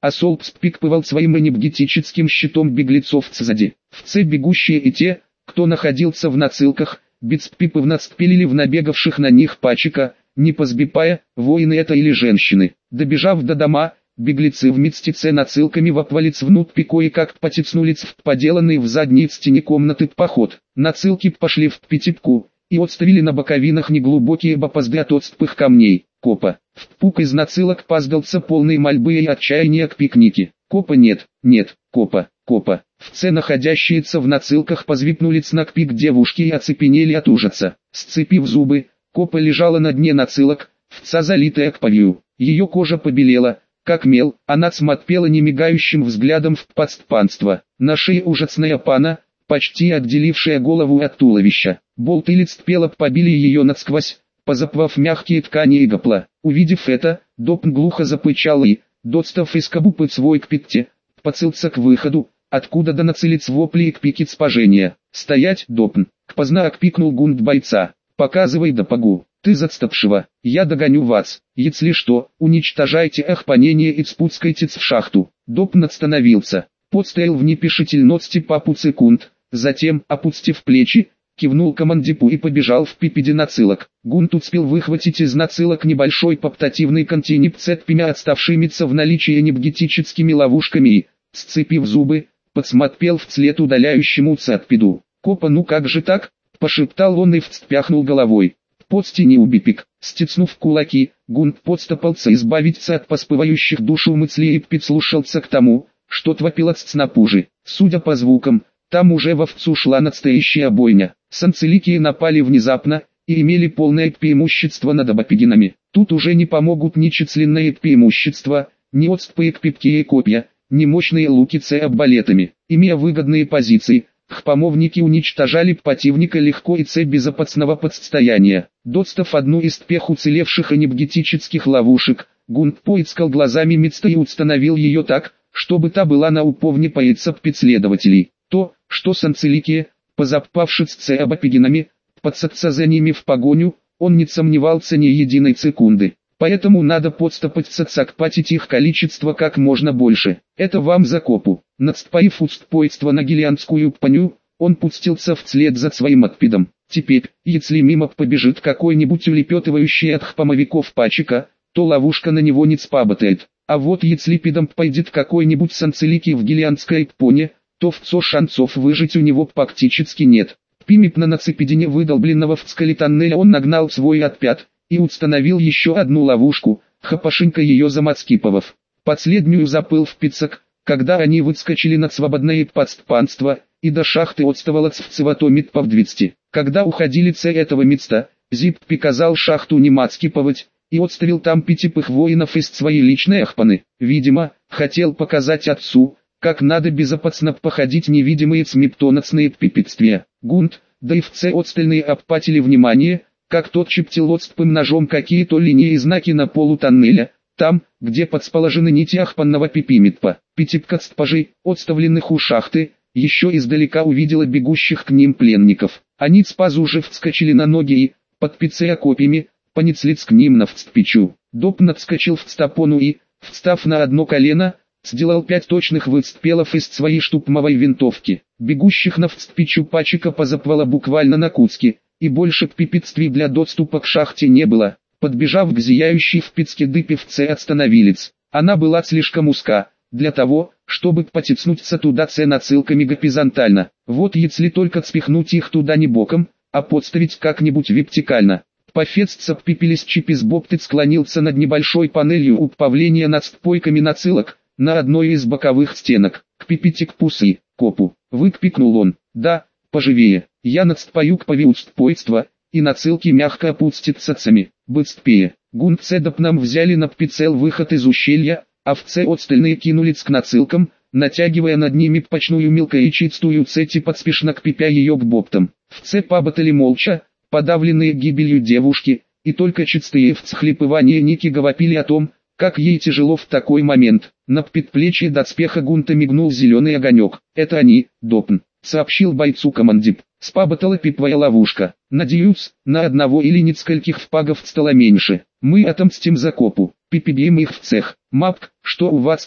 а Солпспик пывал своим энергетическим щитом беглецов сзади. В С бегущие и те, кто находился в нацилках, беспиповно спилили в набегавших на них пачека, не позбипая, воины это или женщины. Добежав до дома, беглецы вместе с нацилками вопвалец внутрь кое-как потеснулись в поделанный в задней стене комнаты поход. Нацилки пошли в пятипку и отставили на боковинах неглубокие бопозды от отстпых камней. Копа. В пук из нацилок паздался полный мольбы и отчаяния к пикнике. Копа нет, нет, копа, копа. В С находящиеся в нацилках позвипнули на пик девушки и оцепенели от ужаса. Сцепив зубы, копа лежала на дне нацилок, вца залитая кровью. Ее кожа побелела, как мел, она смотрела немигающим взглядом в подступанство. На шее ужасная пана, почти отделившая голову от туловища. Болты лицпела побили ее насквозь, позапвав мягкие ткани и гопла. Увидев это, Допн глухо запычал и, достав из кобупы свой кпитте, поцелся к выходу, откуда да нацелец вопли и кпикит спажения. «Стоять, Допн!» Кпозна окпикнул гунт бойца. «Показывай допогу, ты зацтапшего, я догоню вас, если что, уничтожайте охпанение и спускайтесь в шахту». Допн остановился, подстоял в нерешительности пару секунд, затем, опустив плечи, кивнул командипу и побежал в пипеде нацилок. Гунт успел выхватить из нацилок небольшой портативный контейнер с цепями, отставшимися в наличии энергетическими ловушками и, сцепив зубы, подсмотрел вслед удаляющему цеппиду. «Копа, ну как же так?» – пошептал он и вспяхнул головой. Под стени убипик, стиснув кулаки, Гунт подстопался избавиться от поспывающих душу мыслей и прислушался к тому, что творилось снаружи. Судя по звукам, там уже вовсю шла настоящая бойня. Санцеликие напали внезапно и имели полное преимущество над абапигинами. Тут уже не помогут ни численные преимущества, ни отступы кпипкие копья, ни мощные луки с арбалетами. Имея выгодные позиции, хпомовники уничтожали противника легко и без опасного подстояния. Достав одну из трех уцелевших энергетических ловушек, Гунт поискал глазами Мицта и установил ее так, чтобы та была на уповне пояса преследователей. То, что санцеликие, позапавшись с абапигинами, подсадся за ними в погоню, он не сомневался ни единой секунды. Поэтому надо подстопаться цакпатить их количество как можно больше. Это вам за копу. Надступив устпойство на гелианскую паню, он пустился вслед за своим отпидом. Теперь, если мимо побежит какой-нибудь улепетывающий от хпомовиков пачека, то ловушка на него не спаботает. А вот если пидом пойдет какой-нибудь санцеликий в гелианской поне, то вцо шансов выжить у него практически нет. Пимип на цепидине выдолбленного в скале тоннеля он нагнал свой отпят и установил еще одну ловушку, хапашенька ее замацкиповав. Последнюю запыл в пиццак, когда они выскочили на свободное подступанство, и до шахты отставалось в цеватомит по 200. Когда уходили с этого места, Зип приказал шахту не мацкиповать, и отставил там пятипых воинов из своей личной ахпаны. Видимо, хотел показать отцу, как надо безопасно походить невидимые смептонацные препятствия. Гунт, да и все остальные обпатили внимание, как тот чептил отступым ножом какие-то линии и знаки на полу тоннеля, там, где подсположены нити ахпанного пипимитпа. Пятипка стпажей, отставленных у шахты, еще издалека увидела бегущих к ним пленников. Они спазу уже вскочили на ноги и, подпицая копьями, понеслись к ним навцпичу. Доп надскочил в стапону и, встав на одно колено, сделал 5 точных выстрелов из своей штупмовой винтовки. Бегущих навцпичу пачека позапвала буквально на куски, и больше препятствий для доступа к шахте не было. Подбежав к зияющей в пицке дыпе вце остановились. Она была слишком узка, для того, чтобы потеснуться туда нацилками горизонтально. Вот если только спихнуть их туда не боком, а подставить как-нибудь вертикально. Пофецца пипелись чипис боптыц склонился над небольшой панелью управления над стпойками нацилок, на одной из боковых стенок. «К пипите к пусы, копу!» — выкрикнул он. «Да, поживее, я надстпою к повиустпойства, и нацилки мягко опустятся цами. Быстрее!» Гунт цедопнам взяли на прицел выход из ущелья, а вце остальные кинулись к нацилкам, натягивая над ними пачную мелкоячистую цепь и подспешно кпипя ее к боптам. Вце поботали молча, подавленные гибелью девушки, и только чистые всхлипывания Ники говорили о том, как ей тяжело в такой момент. На предплечье доспеха Гунта мигнул зеленый огонек. «Это они, Допн», — сообщил бойцу командип. «Спаботала пипвая ловушка. Надеюсь, на одного или нескольких впагов стало меньше. Мы отомстим за копу. Пипибьем их в цех. Мапк, что у вас там?»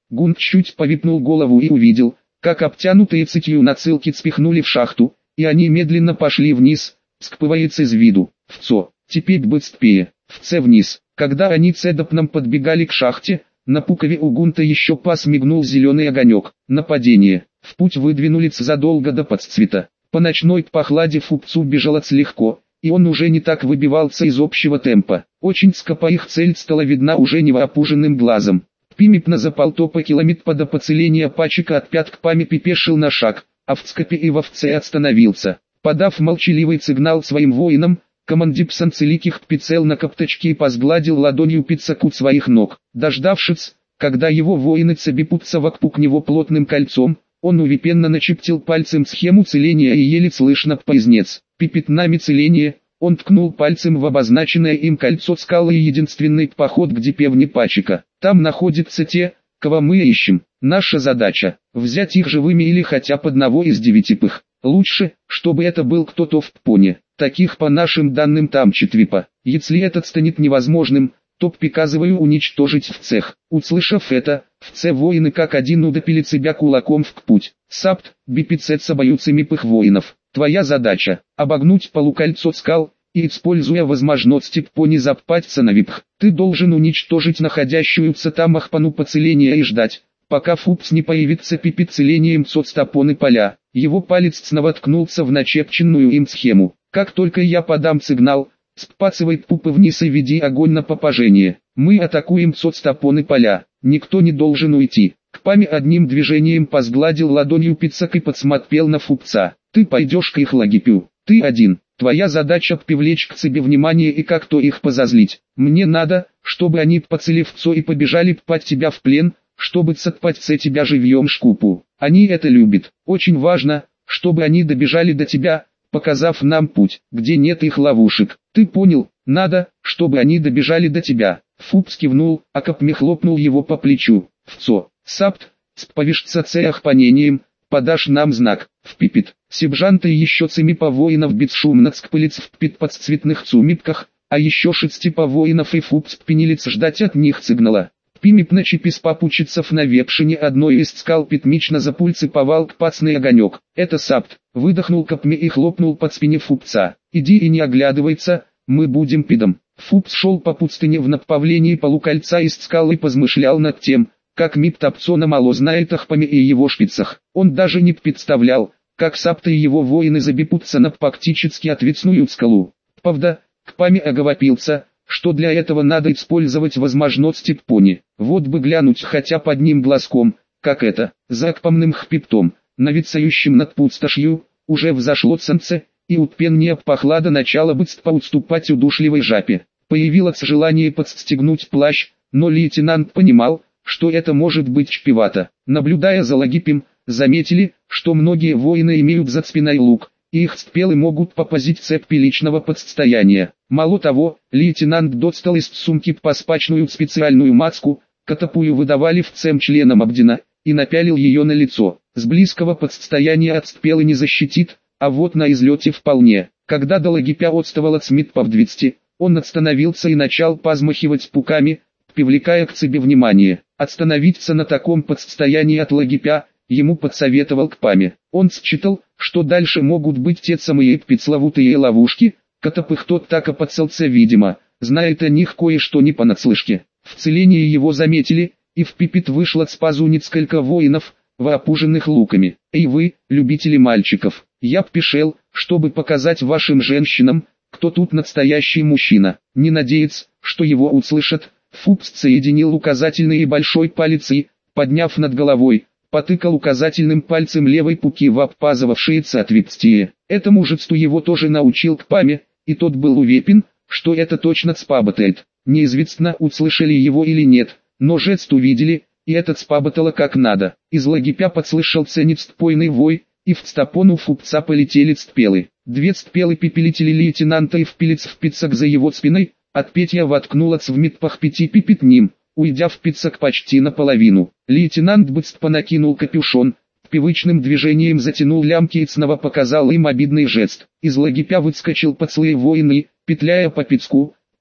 Гунт чуть повипнул голову и увидел, как обтянутые цепью нацилки спихнули в шахту, и они медленно пошли вниз, скрываясь из виду. «Вцо, теперь быстрее, вце вниз». Когда они цедопном подбегали к шахте, на пукове у Гунта еще посмигнул зеленый огонек. Нападение. В путь выдвинулись задолго до подцвета. По ночной прохладе Фупцу бежалось легко, и он уже не так выбивался из общего темпа. Очень скоро их цель стала видна уже невооруженным глазом. Пимипна за полтопа километра до поцеления пачека от пят к паме пипешил на шаг, а в цкопе и в овце остановился. Подав молчаливый сигнал своим воинам, командир санцеликих прицел на копточке и позгладил ладонью пиццаку своих ног. Дождавшись, когда его воины цебипутся вокруг него плотным кольцом, он увипенно начертил пальцем схему целения и еле слышно произнес: «Пипетнами целение». Он ткнул пальцем в обозначенное им кольцо скалы и единственный поход к деревне пачека. «Там находятся те, кого мы ищем. Наша задача – взять их живыми или хотя бы одного из 9 пых. Лучше, чтобы это был кто-то в поне. Таких по нашим данным там 4. Если это станет невозможным, то приказываю уничтожить в цех». Услышав это, все воины как один удопили себя кулаком в путь. «Сапт, бипицет с обоюцами пых воинов. Твоя задача – обогнуть полукольцо скал, и, используя возможности пони заппаться на випх, ты должен уничтожить находящуюся там ахпану поцеления и ждать, пока Фупс не появится пипицелением соцтопоны поля». Его палец снова ткнулся в начерченную им схему. «Как только я подам сигнал, спацывай пупы вниз и веди огонь на попажение. Мы атакуем соцтопоны поля. Никто не должен уйти». Кпами одним движением позгладил ладонью пиццак и подсмотрел на Фупца. «Ты пойдешь к их лагипю. Ты один. Твоя задача привлечь к себе внимание и как-то их позазлить. Мне надо, чтобы они поцелевцо и побежали под тебя в плен, чтобы цатпать тебя живьем шкупу. Они это любят. Очень важно, чтобы они добежали до тебя, показав нам путь, где нет их ловушек. Ты понял? Надо, чтобы они добежали до тебя». Фупс кивнул, а Капми хлопнул его по плечу. «Вцо, Сапт, сповешься цеахпанением, подашь нам знак». В пипит. Сержанты и еще цемипа воинов бесшумно цкпылиц в пит подцветных цумипках, а еще 6 воинов и Фупс пенилиц ждать от них сигнала. Пимип на чипис попучицев на вепшине одной из скал питмично за пульцы повал пацный огонек. «Это Сапт», выдохнул Капми и хлопнул под спине Фупца. «Иди и не оглядывайся, мы будем пидом». Фупс шел по пустыне в направлении полукольца из скал и позмышлял над тем, как Мип Тапцона мало знает о Хпаме и его шпицах. Он даже не представлял, как Сапта и его воины забипутся на практически отвесную скалу. Правда, Кпаме оговопился, что для этого надо использовать возможности пони. Вот бы глянуть хотя под ним глазком, как это, за Кпамным хпиптом, нависающим над пустошью, уже взошло солнце, и утпеннее похлада начала быстро уступать удушливой жапе. Появилось желание подстегнуть плащ, но лейтенант понимал, что это может быть чревато. Наблюдая за лагипем, заметили, что многие воины имеют за спиной лук, и их стрелы могут попазить цепи личного подстояния. Мало того, лейтенант достал из сумки паспачную специальную маску, которую выдавали всем членам ордена, и напялил ее на лицо. С близкого подстояния от стрелы не защитит, а вот на излете вполне. Когда до лагипя отставало цмитпов 200, он остановился и начал позмахивать пуками, привлекая к себе внимание. Остановиться на таком подстоянии от лагипя ему подсоветовал Кпаме. Он считал, что дальше могут быть те самые пресловутые ловушки, которых тот так опасался видимо, знает о них кое-что не понаслышке. В целении его заметили, и в пипит вышло с пазу несколько воинов, вооруженных луками. «Эй вы, любители мальчиков, я пришел, чтобы показать вашим женщинам, кто тут настоящий мужчина». Не надеется, что его услышат, Фупс соединил указательный и большой палец и, подняв над головой, потыкал указательным пальцем левой пуки в обпазывавшееся отверстие. Этому жесту его тоже научил Кпаме, и тот был уверен, что это точно спаботает. Неизвестно, услышали его или нет, но жест увидели, и этот спаботало как надо. Из лагипя подслышался невстпойный вой, и в стопону Фупца полетели стрелы. 2 стрелы пепелители лейтенанта и впилец в пиццак за его спиной, от Петя воткнулась в митпах 5 пипетним, уйдя в пиццак почти наполовину. Лейтенант быстро накинул капюшон, привычным движением затянул лямки и снова показал им обидный жест. Из лагипя выскочил поцлый воин и, петляя по пицку,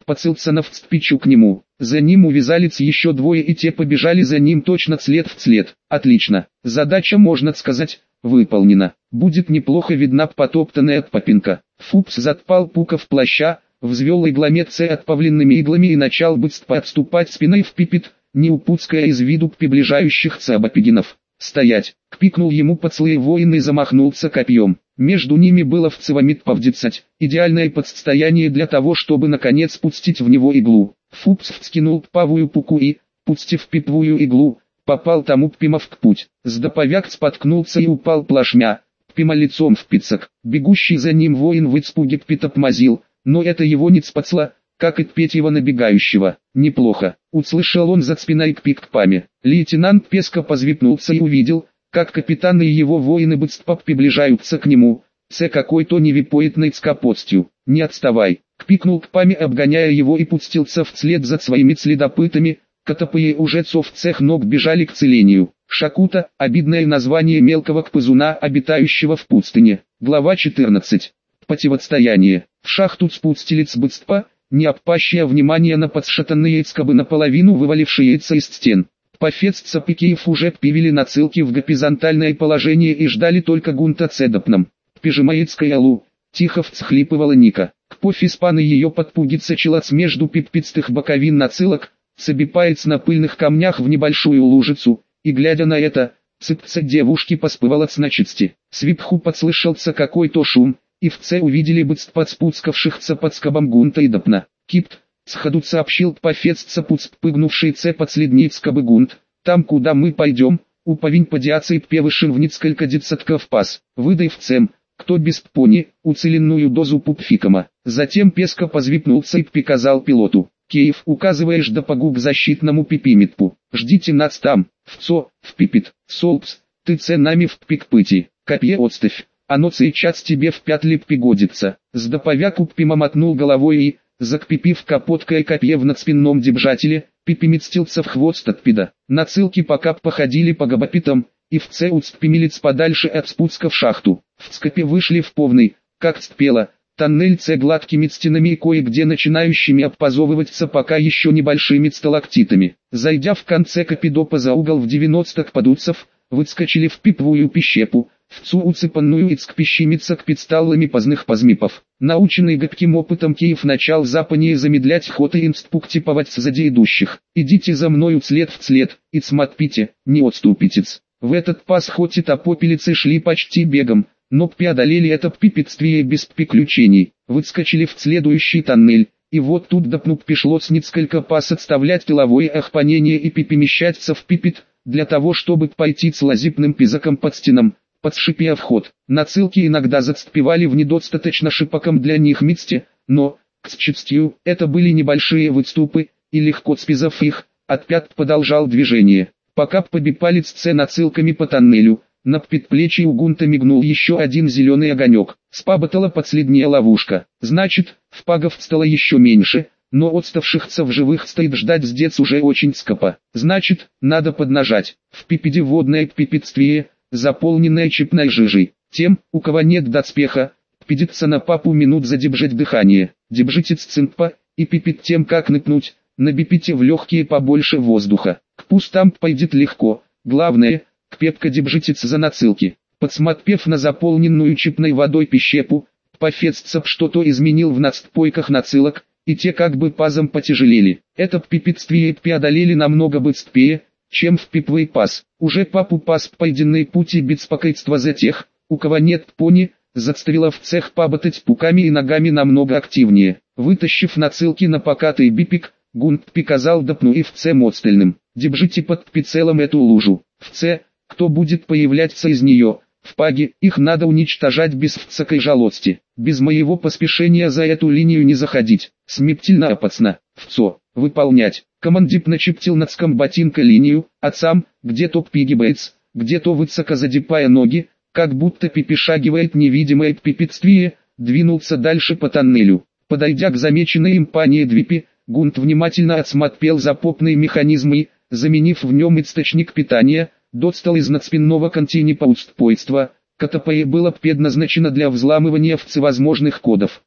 Поцелся в цпичу к нему. За ним увязались еще двое, и те побежали за ним точно след в след. Отлично. Задача, можно сказать, выполнена. Будет неплохо видна потоптанная попинка. Фупс затпал пуков плаща, взвел игломет с отпавленными иглами и начал быстро отступать спиной в пипет, не упуская из виду приближающихся абапигинов. «Стоять!» — крикнул ему подслый воин и замахнулся копьем. Между ними было в цевомит повдицать, идеальное подстояние для того, чтобы наконец пустить в него иглу. Фупс вскинул павую пуку и, пустив пипвую иглу, попал тому Пима в путь. Сдоповяк споткнулся и упал плашмя, Пима лицом в пиццак. Бегущий за ним воин в испуге питопмазил, но это его не спасло, как и петь его набегающего. Неплохо. Услышал он за спиной к Паме. Лейтенант Песко позвипнулся и увидел, как капитан и его воины быстро приближаются к нему, с какой-то невипоэтной скопостью. «Не отставай!» — крикнул к Паме, обгоняя его, и пустился вслед за своими следопытами. Котопые уже цов цех ног бежали к целению. Шакута — обидное название мелкого кпызуна, обитающего в пустыне. Глава 14. Противостояние. В шахту спустились быстро, не обращая внимания на подшатанные скобы, наполовину вывалившиеся из стен. Пофецца Пикеев уже привели нацелки в горизонтальное положение и ждали только гунта цедопном. Пижимаецкая лу, тихо всхлипывала Ника. К пофиспан и ее подпугица челац между пиппистых боковин нацелок, собипается на пыльных камнях в небольшую лужицу, и глядя на это, цыпца девушки поспывала с начисти. Свипху подслышался какой-то шум, и в це увидели быстро спускавшихся под скобом гунта и допна. «Кипт!» — сходу сообщил пофецца пыгнувший це подследней скобы гунт. «Там, куда мы пойдем, уповень подиаться и певышин в несколько десятков пас. Выдай в цем, кто без пони, уцеленную дозу пупфикома». Затем Песко позвипнулся и приказал пилоту: «Киев, указываешь допогу к защитному пипиметпу. Ждите нас там, в ЦО, в пипит. Солпс, ты нами в пикпыти. Копье отставь. Оно сейчас тебе в пятли пригодится». Сдоповяк Пима мотнул головой и, закрепив капоткой копье в надспинном держателе, пипимецтился в хвост от пида. Нацелки пока походили по габапитам, и в це уцпимилец подальше от спуска в шахту. В цкопе вышли в полный, как цпело, тоннель с гладкими стенами и кое-где начинающими обпазовываться пока еще небольшими сталактитами. Зайдя в конце копидопа за угол в 90 подуцев, выскочили в пипвую пищепу, в цу уцепанную и цкпищимиться к пидсталлами поздных позмипов. Наученный гибким опытом Киев начал запание замедлять ход и инстпуктиповать сзади идущих. «Идите за мною вслед в след, и смотрите, не отступитесь». В этот пас хоть и топопелицы шли почти бегом, но преодолели это препятствие без приключений. Выскочили в следующий тоннель, и вот тут допнук пришлось несколько пас отставлять тыловое охранение и перемещаться в пипет, для того чтобы пойти с лазипным пизаком под стенам, подшипя вход. Нацелки иногда зацепивали в недостаточно шипоком для них месте, но, к счастью, это были небольшие выступы, и легко спизав их, от пят продолжал движение. Пока побипалец с нацелками по тоннелю, на предплечье у гунта мигнул еще один зеленый огонек. Спаботала последняя ловушка. Значит, впагов стало еще меньше, но отставшихся в живых стоит ждать здесь уже очень скопо. Значит, надо поднажать. В пипеде водное препятствие, заполненное чипной жижей. Тем, у кого нет доспеха, пидится на папу минут задержать дыхание. Держите цимпа, и пипит тем как ныкнуть, набипите в легкие побольше воздуха. К пустам пойдет легко, главное, крепко держитесь за нацелки. Подсмотрев на заполненную чипной водой пищепу, пофеццев что-то изменил в надстпойках нацелок, и те как бы пазом потяжелели. Это препятствие преодолели намного быстрее, чем в пипвый пас. Уже папу пас пойденный пути беспокойства за тех, у кого нет пони, заставила в цех поботать пуками и ногами намного активнее. Вытащив нацелки на покатый бипик, гунт приказал допну и в це мостельным: «Держите под прицелом эту лужу. В це, кто будет появляться из нее, в паге, их надо уничтожать без всякой жалости. Без моего поспешения за эту линию не заходить. Смептильно опасно. В цо, выполнять». Командип начептил над скомботинка линию, а сам, где-то пригибается, где-то высоко задипая ноги, как будто перешагивает невидимое препятствие, двинулся дальше по тоннелю. Подойдя к замеченной им пане Двипи, гунт внимательно осмотрел запопные механизмы и, заменив в нем источник питания, достал из надспинного контейнера устройства, которое было предназначено для взламывания всевозможных кодов.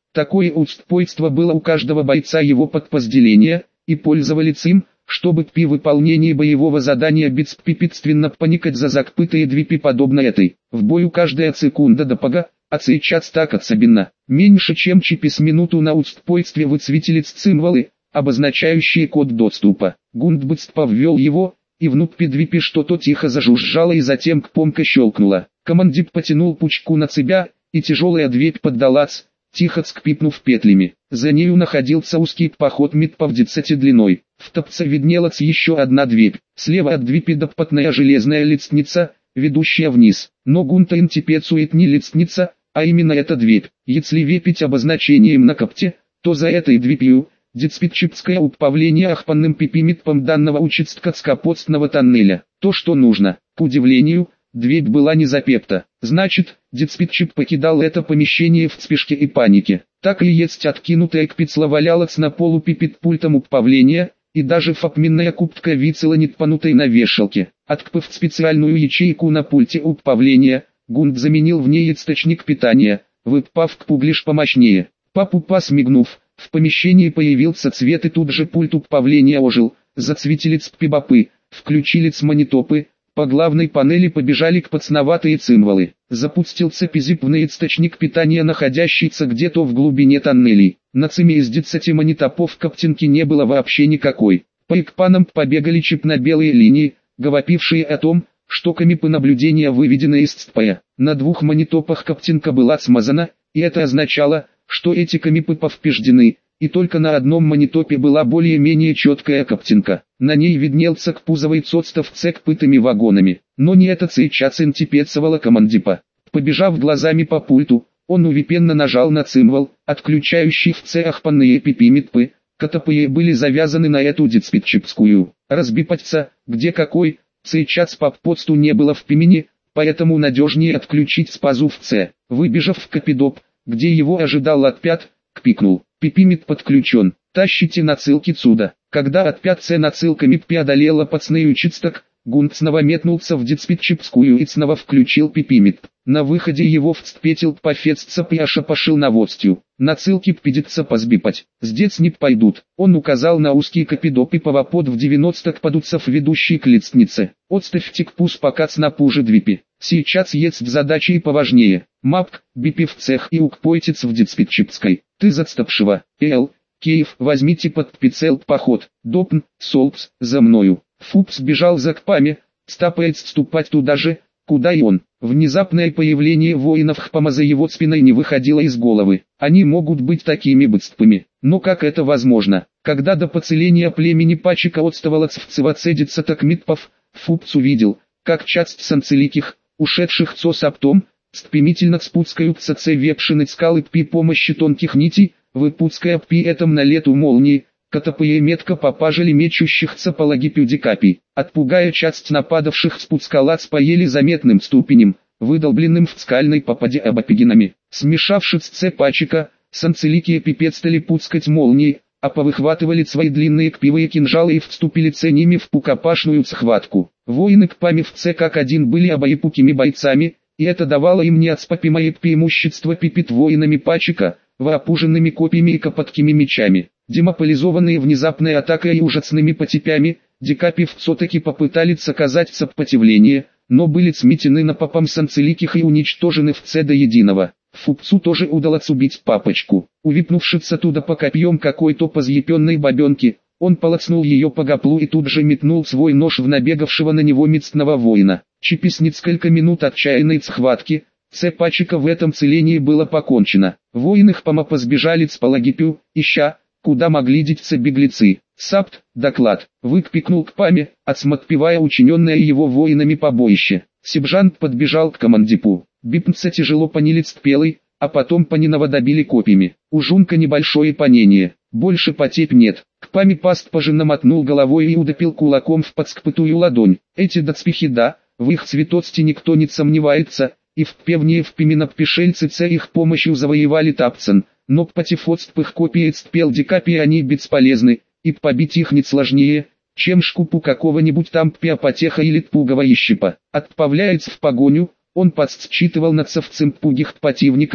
Такое устойчиво было у каждого бойца его подразделения, и пользовались им, чтобы при выполнении боевого задания беспрепятственно проникать за закрытые двери подобно этой. В бою каждая секунда дорога, а сейчас так особенно. Меньше чем через минуту на устойчиве высветились символы, обозначающие код доступа. Гунд быстро ввел его, и внутри двери что-то тихо зажужжало и затем кнопка щелкнула. Командир потянул пучку на себя, и тяжелая дверь поддалась, тихо скрипнув петлями. За нею находился узкий проход метров 10 длиной. В торце виднелась еще одна дверь. Слева от двери допотная железная лестница, ведущая вниз. Но Гунта интересует не лестница, а именно эта дверь. Если верить обозначениям на карте, то за этой дверью диспетчерское управление охранным периметром данного участка скопостного тоннеля. То, что нужно. К удивлению, дверь была не заперта. Значит, диспетчер покидал это помещение в спешке и панике. Так и есть, откинутая кпицла валялась на полу перед пультом управления, и даже фапменная куртка висела нетпанутой на вешалке. Открыв специальную ячейку на пульте управления, Гунд заменил в ней источник питания, выпав пуглиш помощнее. Папу-пас мигнув, в помещении появился цвет, и тут же пульт управления ожил, зацветились прибопы, включились монитопы, по главной панели побежали к пацановатые символы. Запустился позитивный источник питания, находящийся где-то в глубине тоннелей. На циме из 10 монитопов картинки не было вообще никакой. По экранам побегали черно-белые линии, говорившие о том, что камеры наблюдения выведены из ЦП. На 2 монитопах картинка была смазана, и это означало, что эти камеры повреждены, и только на одном монитопе была более-менее четкая картинка. На ней виднелся кузовый состав с копытыми вагонами. Но не это сейчас интересовало командира. Побежав глазами по пульту, он уверенно нажал на символ, отключающий в охранные периметры, которые были завязаны на эту диспетчерскую. Разбипаться, где какой, сейчас по посту не было в примене, поэтому надежнее отключить спазу в С. Выбежав в капидоп, где его ожидал отпят, крикнул: «Пипимит подключен, тащите нацилки сюда». Когда отпят С нацилками преодолела пацный участок, Гунд снова метнулся в диспетчерскую и снова включил пипимит. На выходе его встретил пофестца и ошапошил новостью. «Нацилки придется позбипать. Здесь не пойдут». Он указал на узкий капидоп и повопод в 90 подуцев, ведущий к лестнице. «Отставьте кпус пока снапуже двипи. Сейчас есть задачи и поважнее. Мапк, бипи в цех и укпойтец в диспетчерской. Ты застопшего. Киев, возьмите под прицел поход. Допн, Солпс, за мною». Фупс бежал за кпами, стапает ступать туда же, куда и он. Внезапное появление воинов Хпама за его спиной не выходило из головы. Они могут быть такими быстрыми, но как это возможно? Когда до поцеления племени Пачика отставалось вцевацедиться так Митпов, Фупс увидел, как часть санцеликих, ушедших со саптом, стремительно спускаются вепшины скалы при помощи тонких нитей, выпуская при этом на лету молнии, которые метко попажили мечущихся по лагипю дикапий. Отпугая часть нападавших, спускалац поели заметным ступенем, выдолбленным в скальной попаде абапигинами. Смешавшись с Пачика, санцеликие пипец стали пускать молнии, а повыхватывали свои длинные кпивые кинжалы и вступили с ними в пукопашную схватку. Воины Кпами в С как один были обоепукими бойцами, и это давало им неотступимое преимущество перед воинами Пачика, вооруженными копьями и копоткими мечами. Демобилизованные внезапной атакой и ужасными потепями, дикапи все-таки попытались оказать сопротивление, но были сметены напопом санцеликих и уничтожены в С до единого. Фупцу тоже удалось убить папочку. Увипнувшись оттуда по копьем какой-то позъепенной бабенки, он полоснул ее по гоплу и тут же метнул свой нож в набегавшего на него местного воина. Через несколько минут отчаянной схватки, с Пачика в этом целении было покончено. Воины Хпама позбежали с Палагипю, ища, куда могли деться беглецы. «Сапт, доклад!» — выкрикнул Кпаме, отсмотпевая учиненное его воинами побоище. Сержант подбежал к командипу. Бипнца тяжело понили спелый, а потом Панинова добили копьями. У Жунка небольшое панение, больше потеп нет. Кпаме паст поженно мотнул головой и удопил кулаком в подскпытую ладонь. Эти доспехи, да, в их цветости никто не сомневается, и в певнее в пименоппишельцы С их помощью завоевали Тапцен, но против отступых копий спел дикапи они бесполезны, и побить их не сложнее, чем шкупу какого-нибудь там пиапотеха или тпугого ищипа. Отправляясь в погоню, он подсчитывал над совцем пугих противников,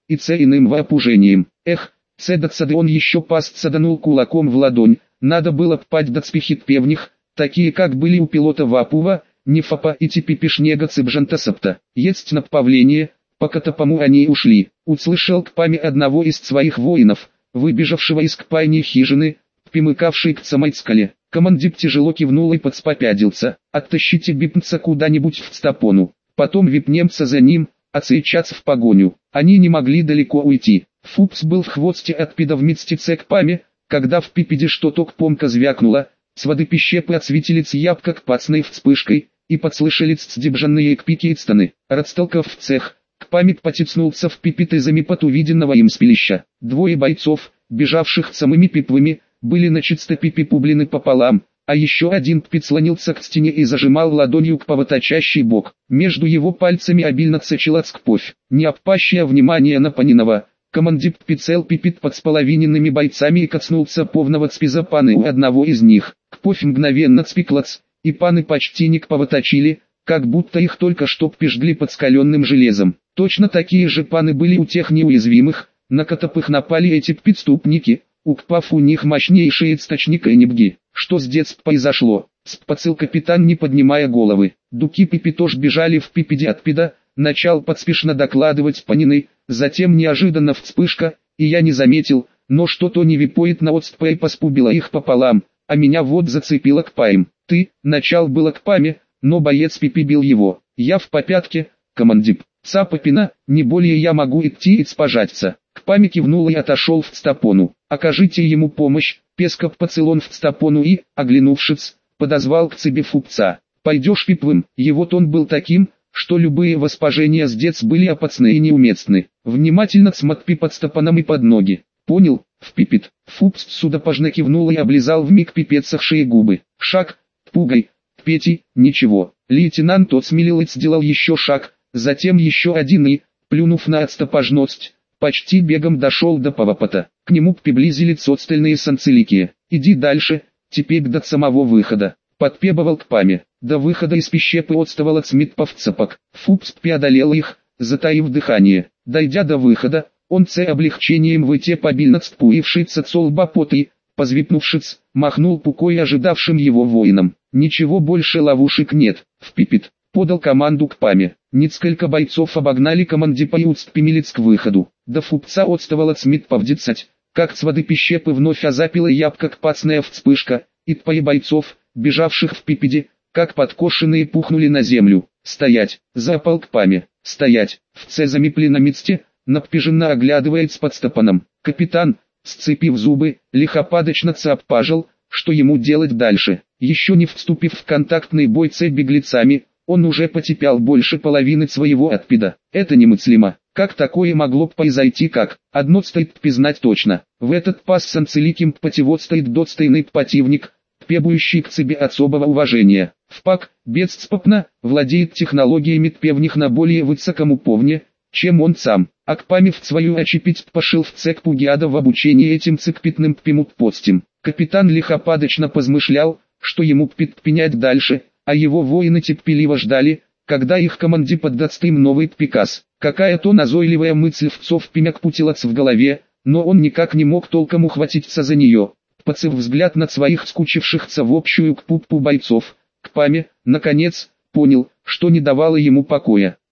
и иным воопужением. Эх, да он еще паст саданул кулаком в ладонь, надо было пать до цпихит певних, такие как были у пилота Вапува, Нефапа и Типипишнега Цыбжантасапта. Есть направление, пока-то пому они ушли. Услышал Кпами одного из своих воинов, выбежавшего из Кпайни хижины, примыкавшей к самой скале. Командир тяжело кивнул и подспопядился. «Оттащите бипнца куда-нибудь в стапону, потом випнемца за ним, а сейчас в погоню». Они не могли далеко уйти. Фупс был в хвосте отпида в мистице Кпами, когда в пипеде что-то кпомка звякнуло, с воды пищепы отсветились ябка кпацной вспышкой, и подслышались сдебжанные кпики-ицтаны. Растолкав в цех, Кпами потеснулся в пипет из-за мипот увиденного им спилища. Двое бойцов, бежавших самыми пипвами, были начисто пипи-публены пополам, а еще один ппит слонился к стене и зажимал ладонью кповоточащий бок. Между его пальцами обильно цечила цкповь. Не обпащая внимания на Панинова, командир ппицел пипит под споловиненными бойцами и коснулся повного цпиза паны у одного из них. Кповь мгновенно цпиклац, и паны почти не кповоточили, как будто их только что пижгли под скаленным железом. Точно такие же паны были у тех неуязвимых, на которых напали эти ппитступники. Укпав у них мощнейшие источника и небги. Что здесь произошло? Спацил капитан, не поднимая головы. Дуки Пипи тоже бежали в пипеде от пида, начал подспешно докладывать Паниной, затем неожиданно вспышка, и я не заметил, но что-то не випоет на отстпа и поспубило их пополам, а меня вот зацепило к паем. Ты, начал было к паме, но боец Пипи бил его. Я в попятке, командип. Цапапина, не более я могу идти и спожаться. К паме кивнул и отошел в стапону. Окажите ему помощь, Песков поцелон в стапону и, оглянувшись, подозвал к себе Фупца. Пойдешь пипвым, его тон был таким, что любые воспожения с дец были опасны и неуместны. Внимательно смотри под стапаном и под ноги. Понял, впипит. Фупц судопожно кивнул и облизал вмиг пипецахшие губы. Шаг, пугай, Пети, ничего. Лейтенант осмелил и сделал еще шаг, затем еще один и, плюнув на отстопожность, почти бегом дошел до повопота. К нему приблизились остальные санцеликие. «Иди дальше, теперь до самого выхода». Подпебовал к паме. До выхода из пищепы отставало цмитповцапок. Фупс преодолел их, затаив дыхание. Дойдя до выхода, он с облегчением вытеп обильно цпуившийся цолба пот и, позвипнувшись, махнул пукой ожидавшим его воинам. «Ничего больше ловушек нет, впипит». Подал команду к паме. Несколько бойцов обогнали командипа и устремились к выходу. До Фупца отставало цмитповдицать, как с воды пищепы вновь озапила ябка кпацная вспышка, и твои бойцов, бежавших в пипеде, как подкошенные пухнули на землю. «Стоять!» — заопал к паме. «Стоять!» — в цезами пленомицте, напряженно оглядываясь под стопаном. Капитан, сцепив зубы, лихопадочно цаппажил, что ему делать дальше. Еще не вступив в контактный бой с беглецами, он уже потерял больше половины своего отпида. Это немыслимо. Как такое могло произойти, как? Одно стоит признать точно. В этот пас санцеликим противостоит достойный противник, требующий к себе особого уважения. Впак, бесцепно, владеет технологиями певних на более высоком уровне, чем он сам. Акпами в свою очепить пошил в цех Пугиада в обучении этим цикпитным пимут-постим. Капитан лихопадочно позмышлял, что ему предпринять дальше, а его воины терпеливо ждали, когда их команде поддаст им новый приказ. Какая-то назойливая мысль впимяк путилась в голове, но он никак не мог толком ухватиться за нее. Пацав взгляд на своих скучившихся в общую кпуппу бойцов, Кпаме, наконец, понял, что не давало ему покоя.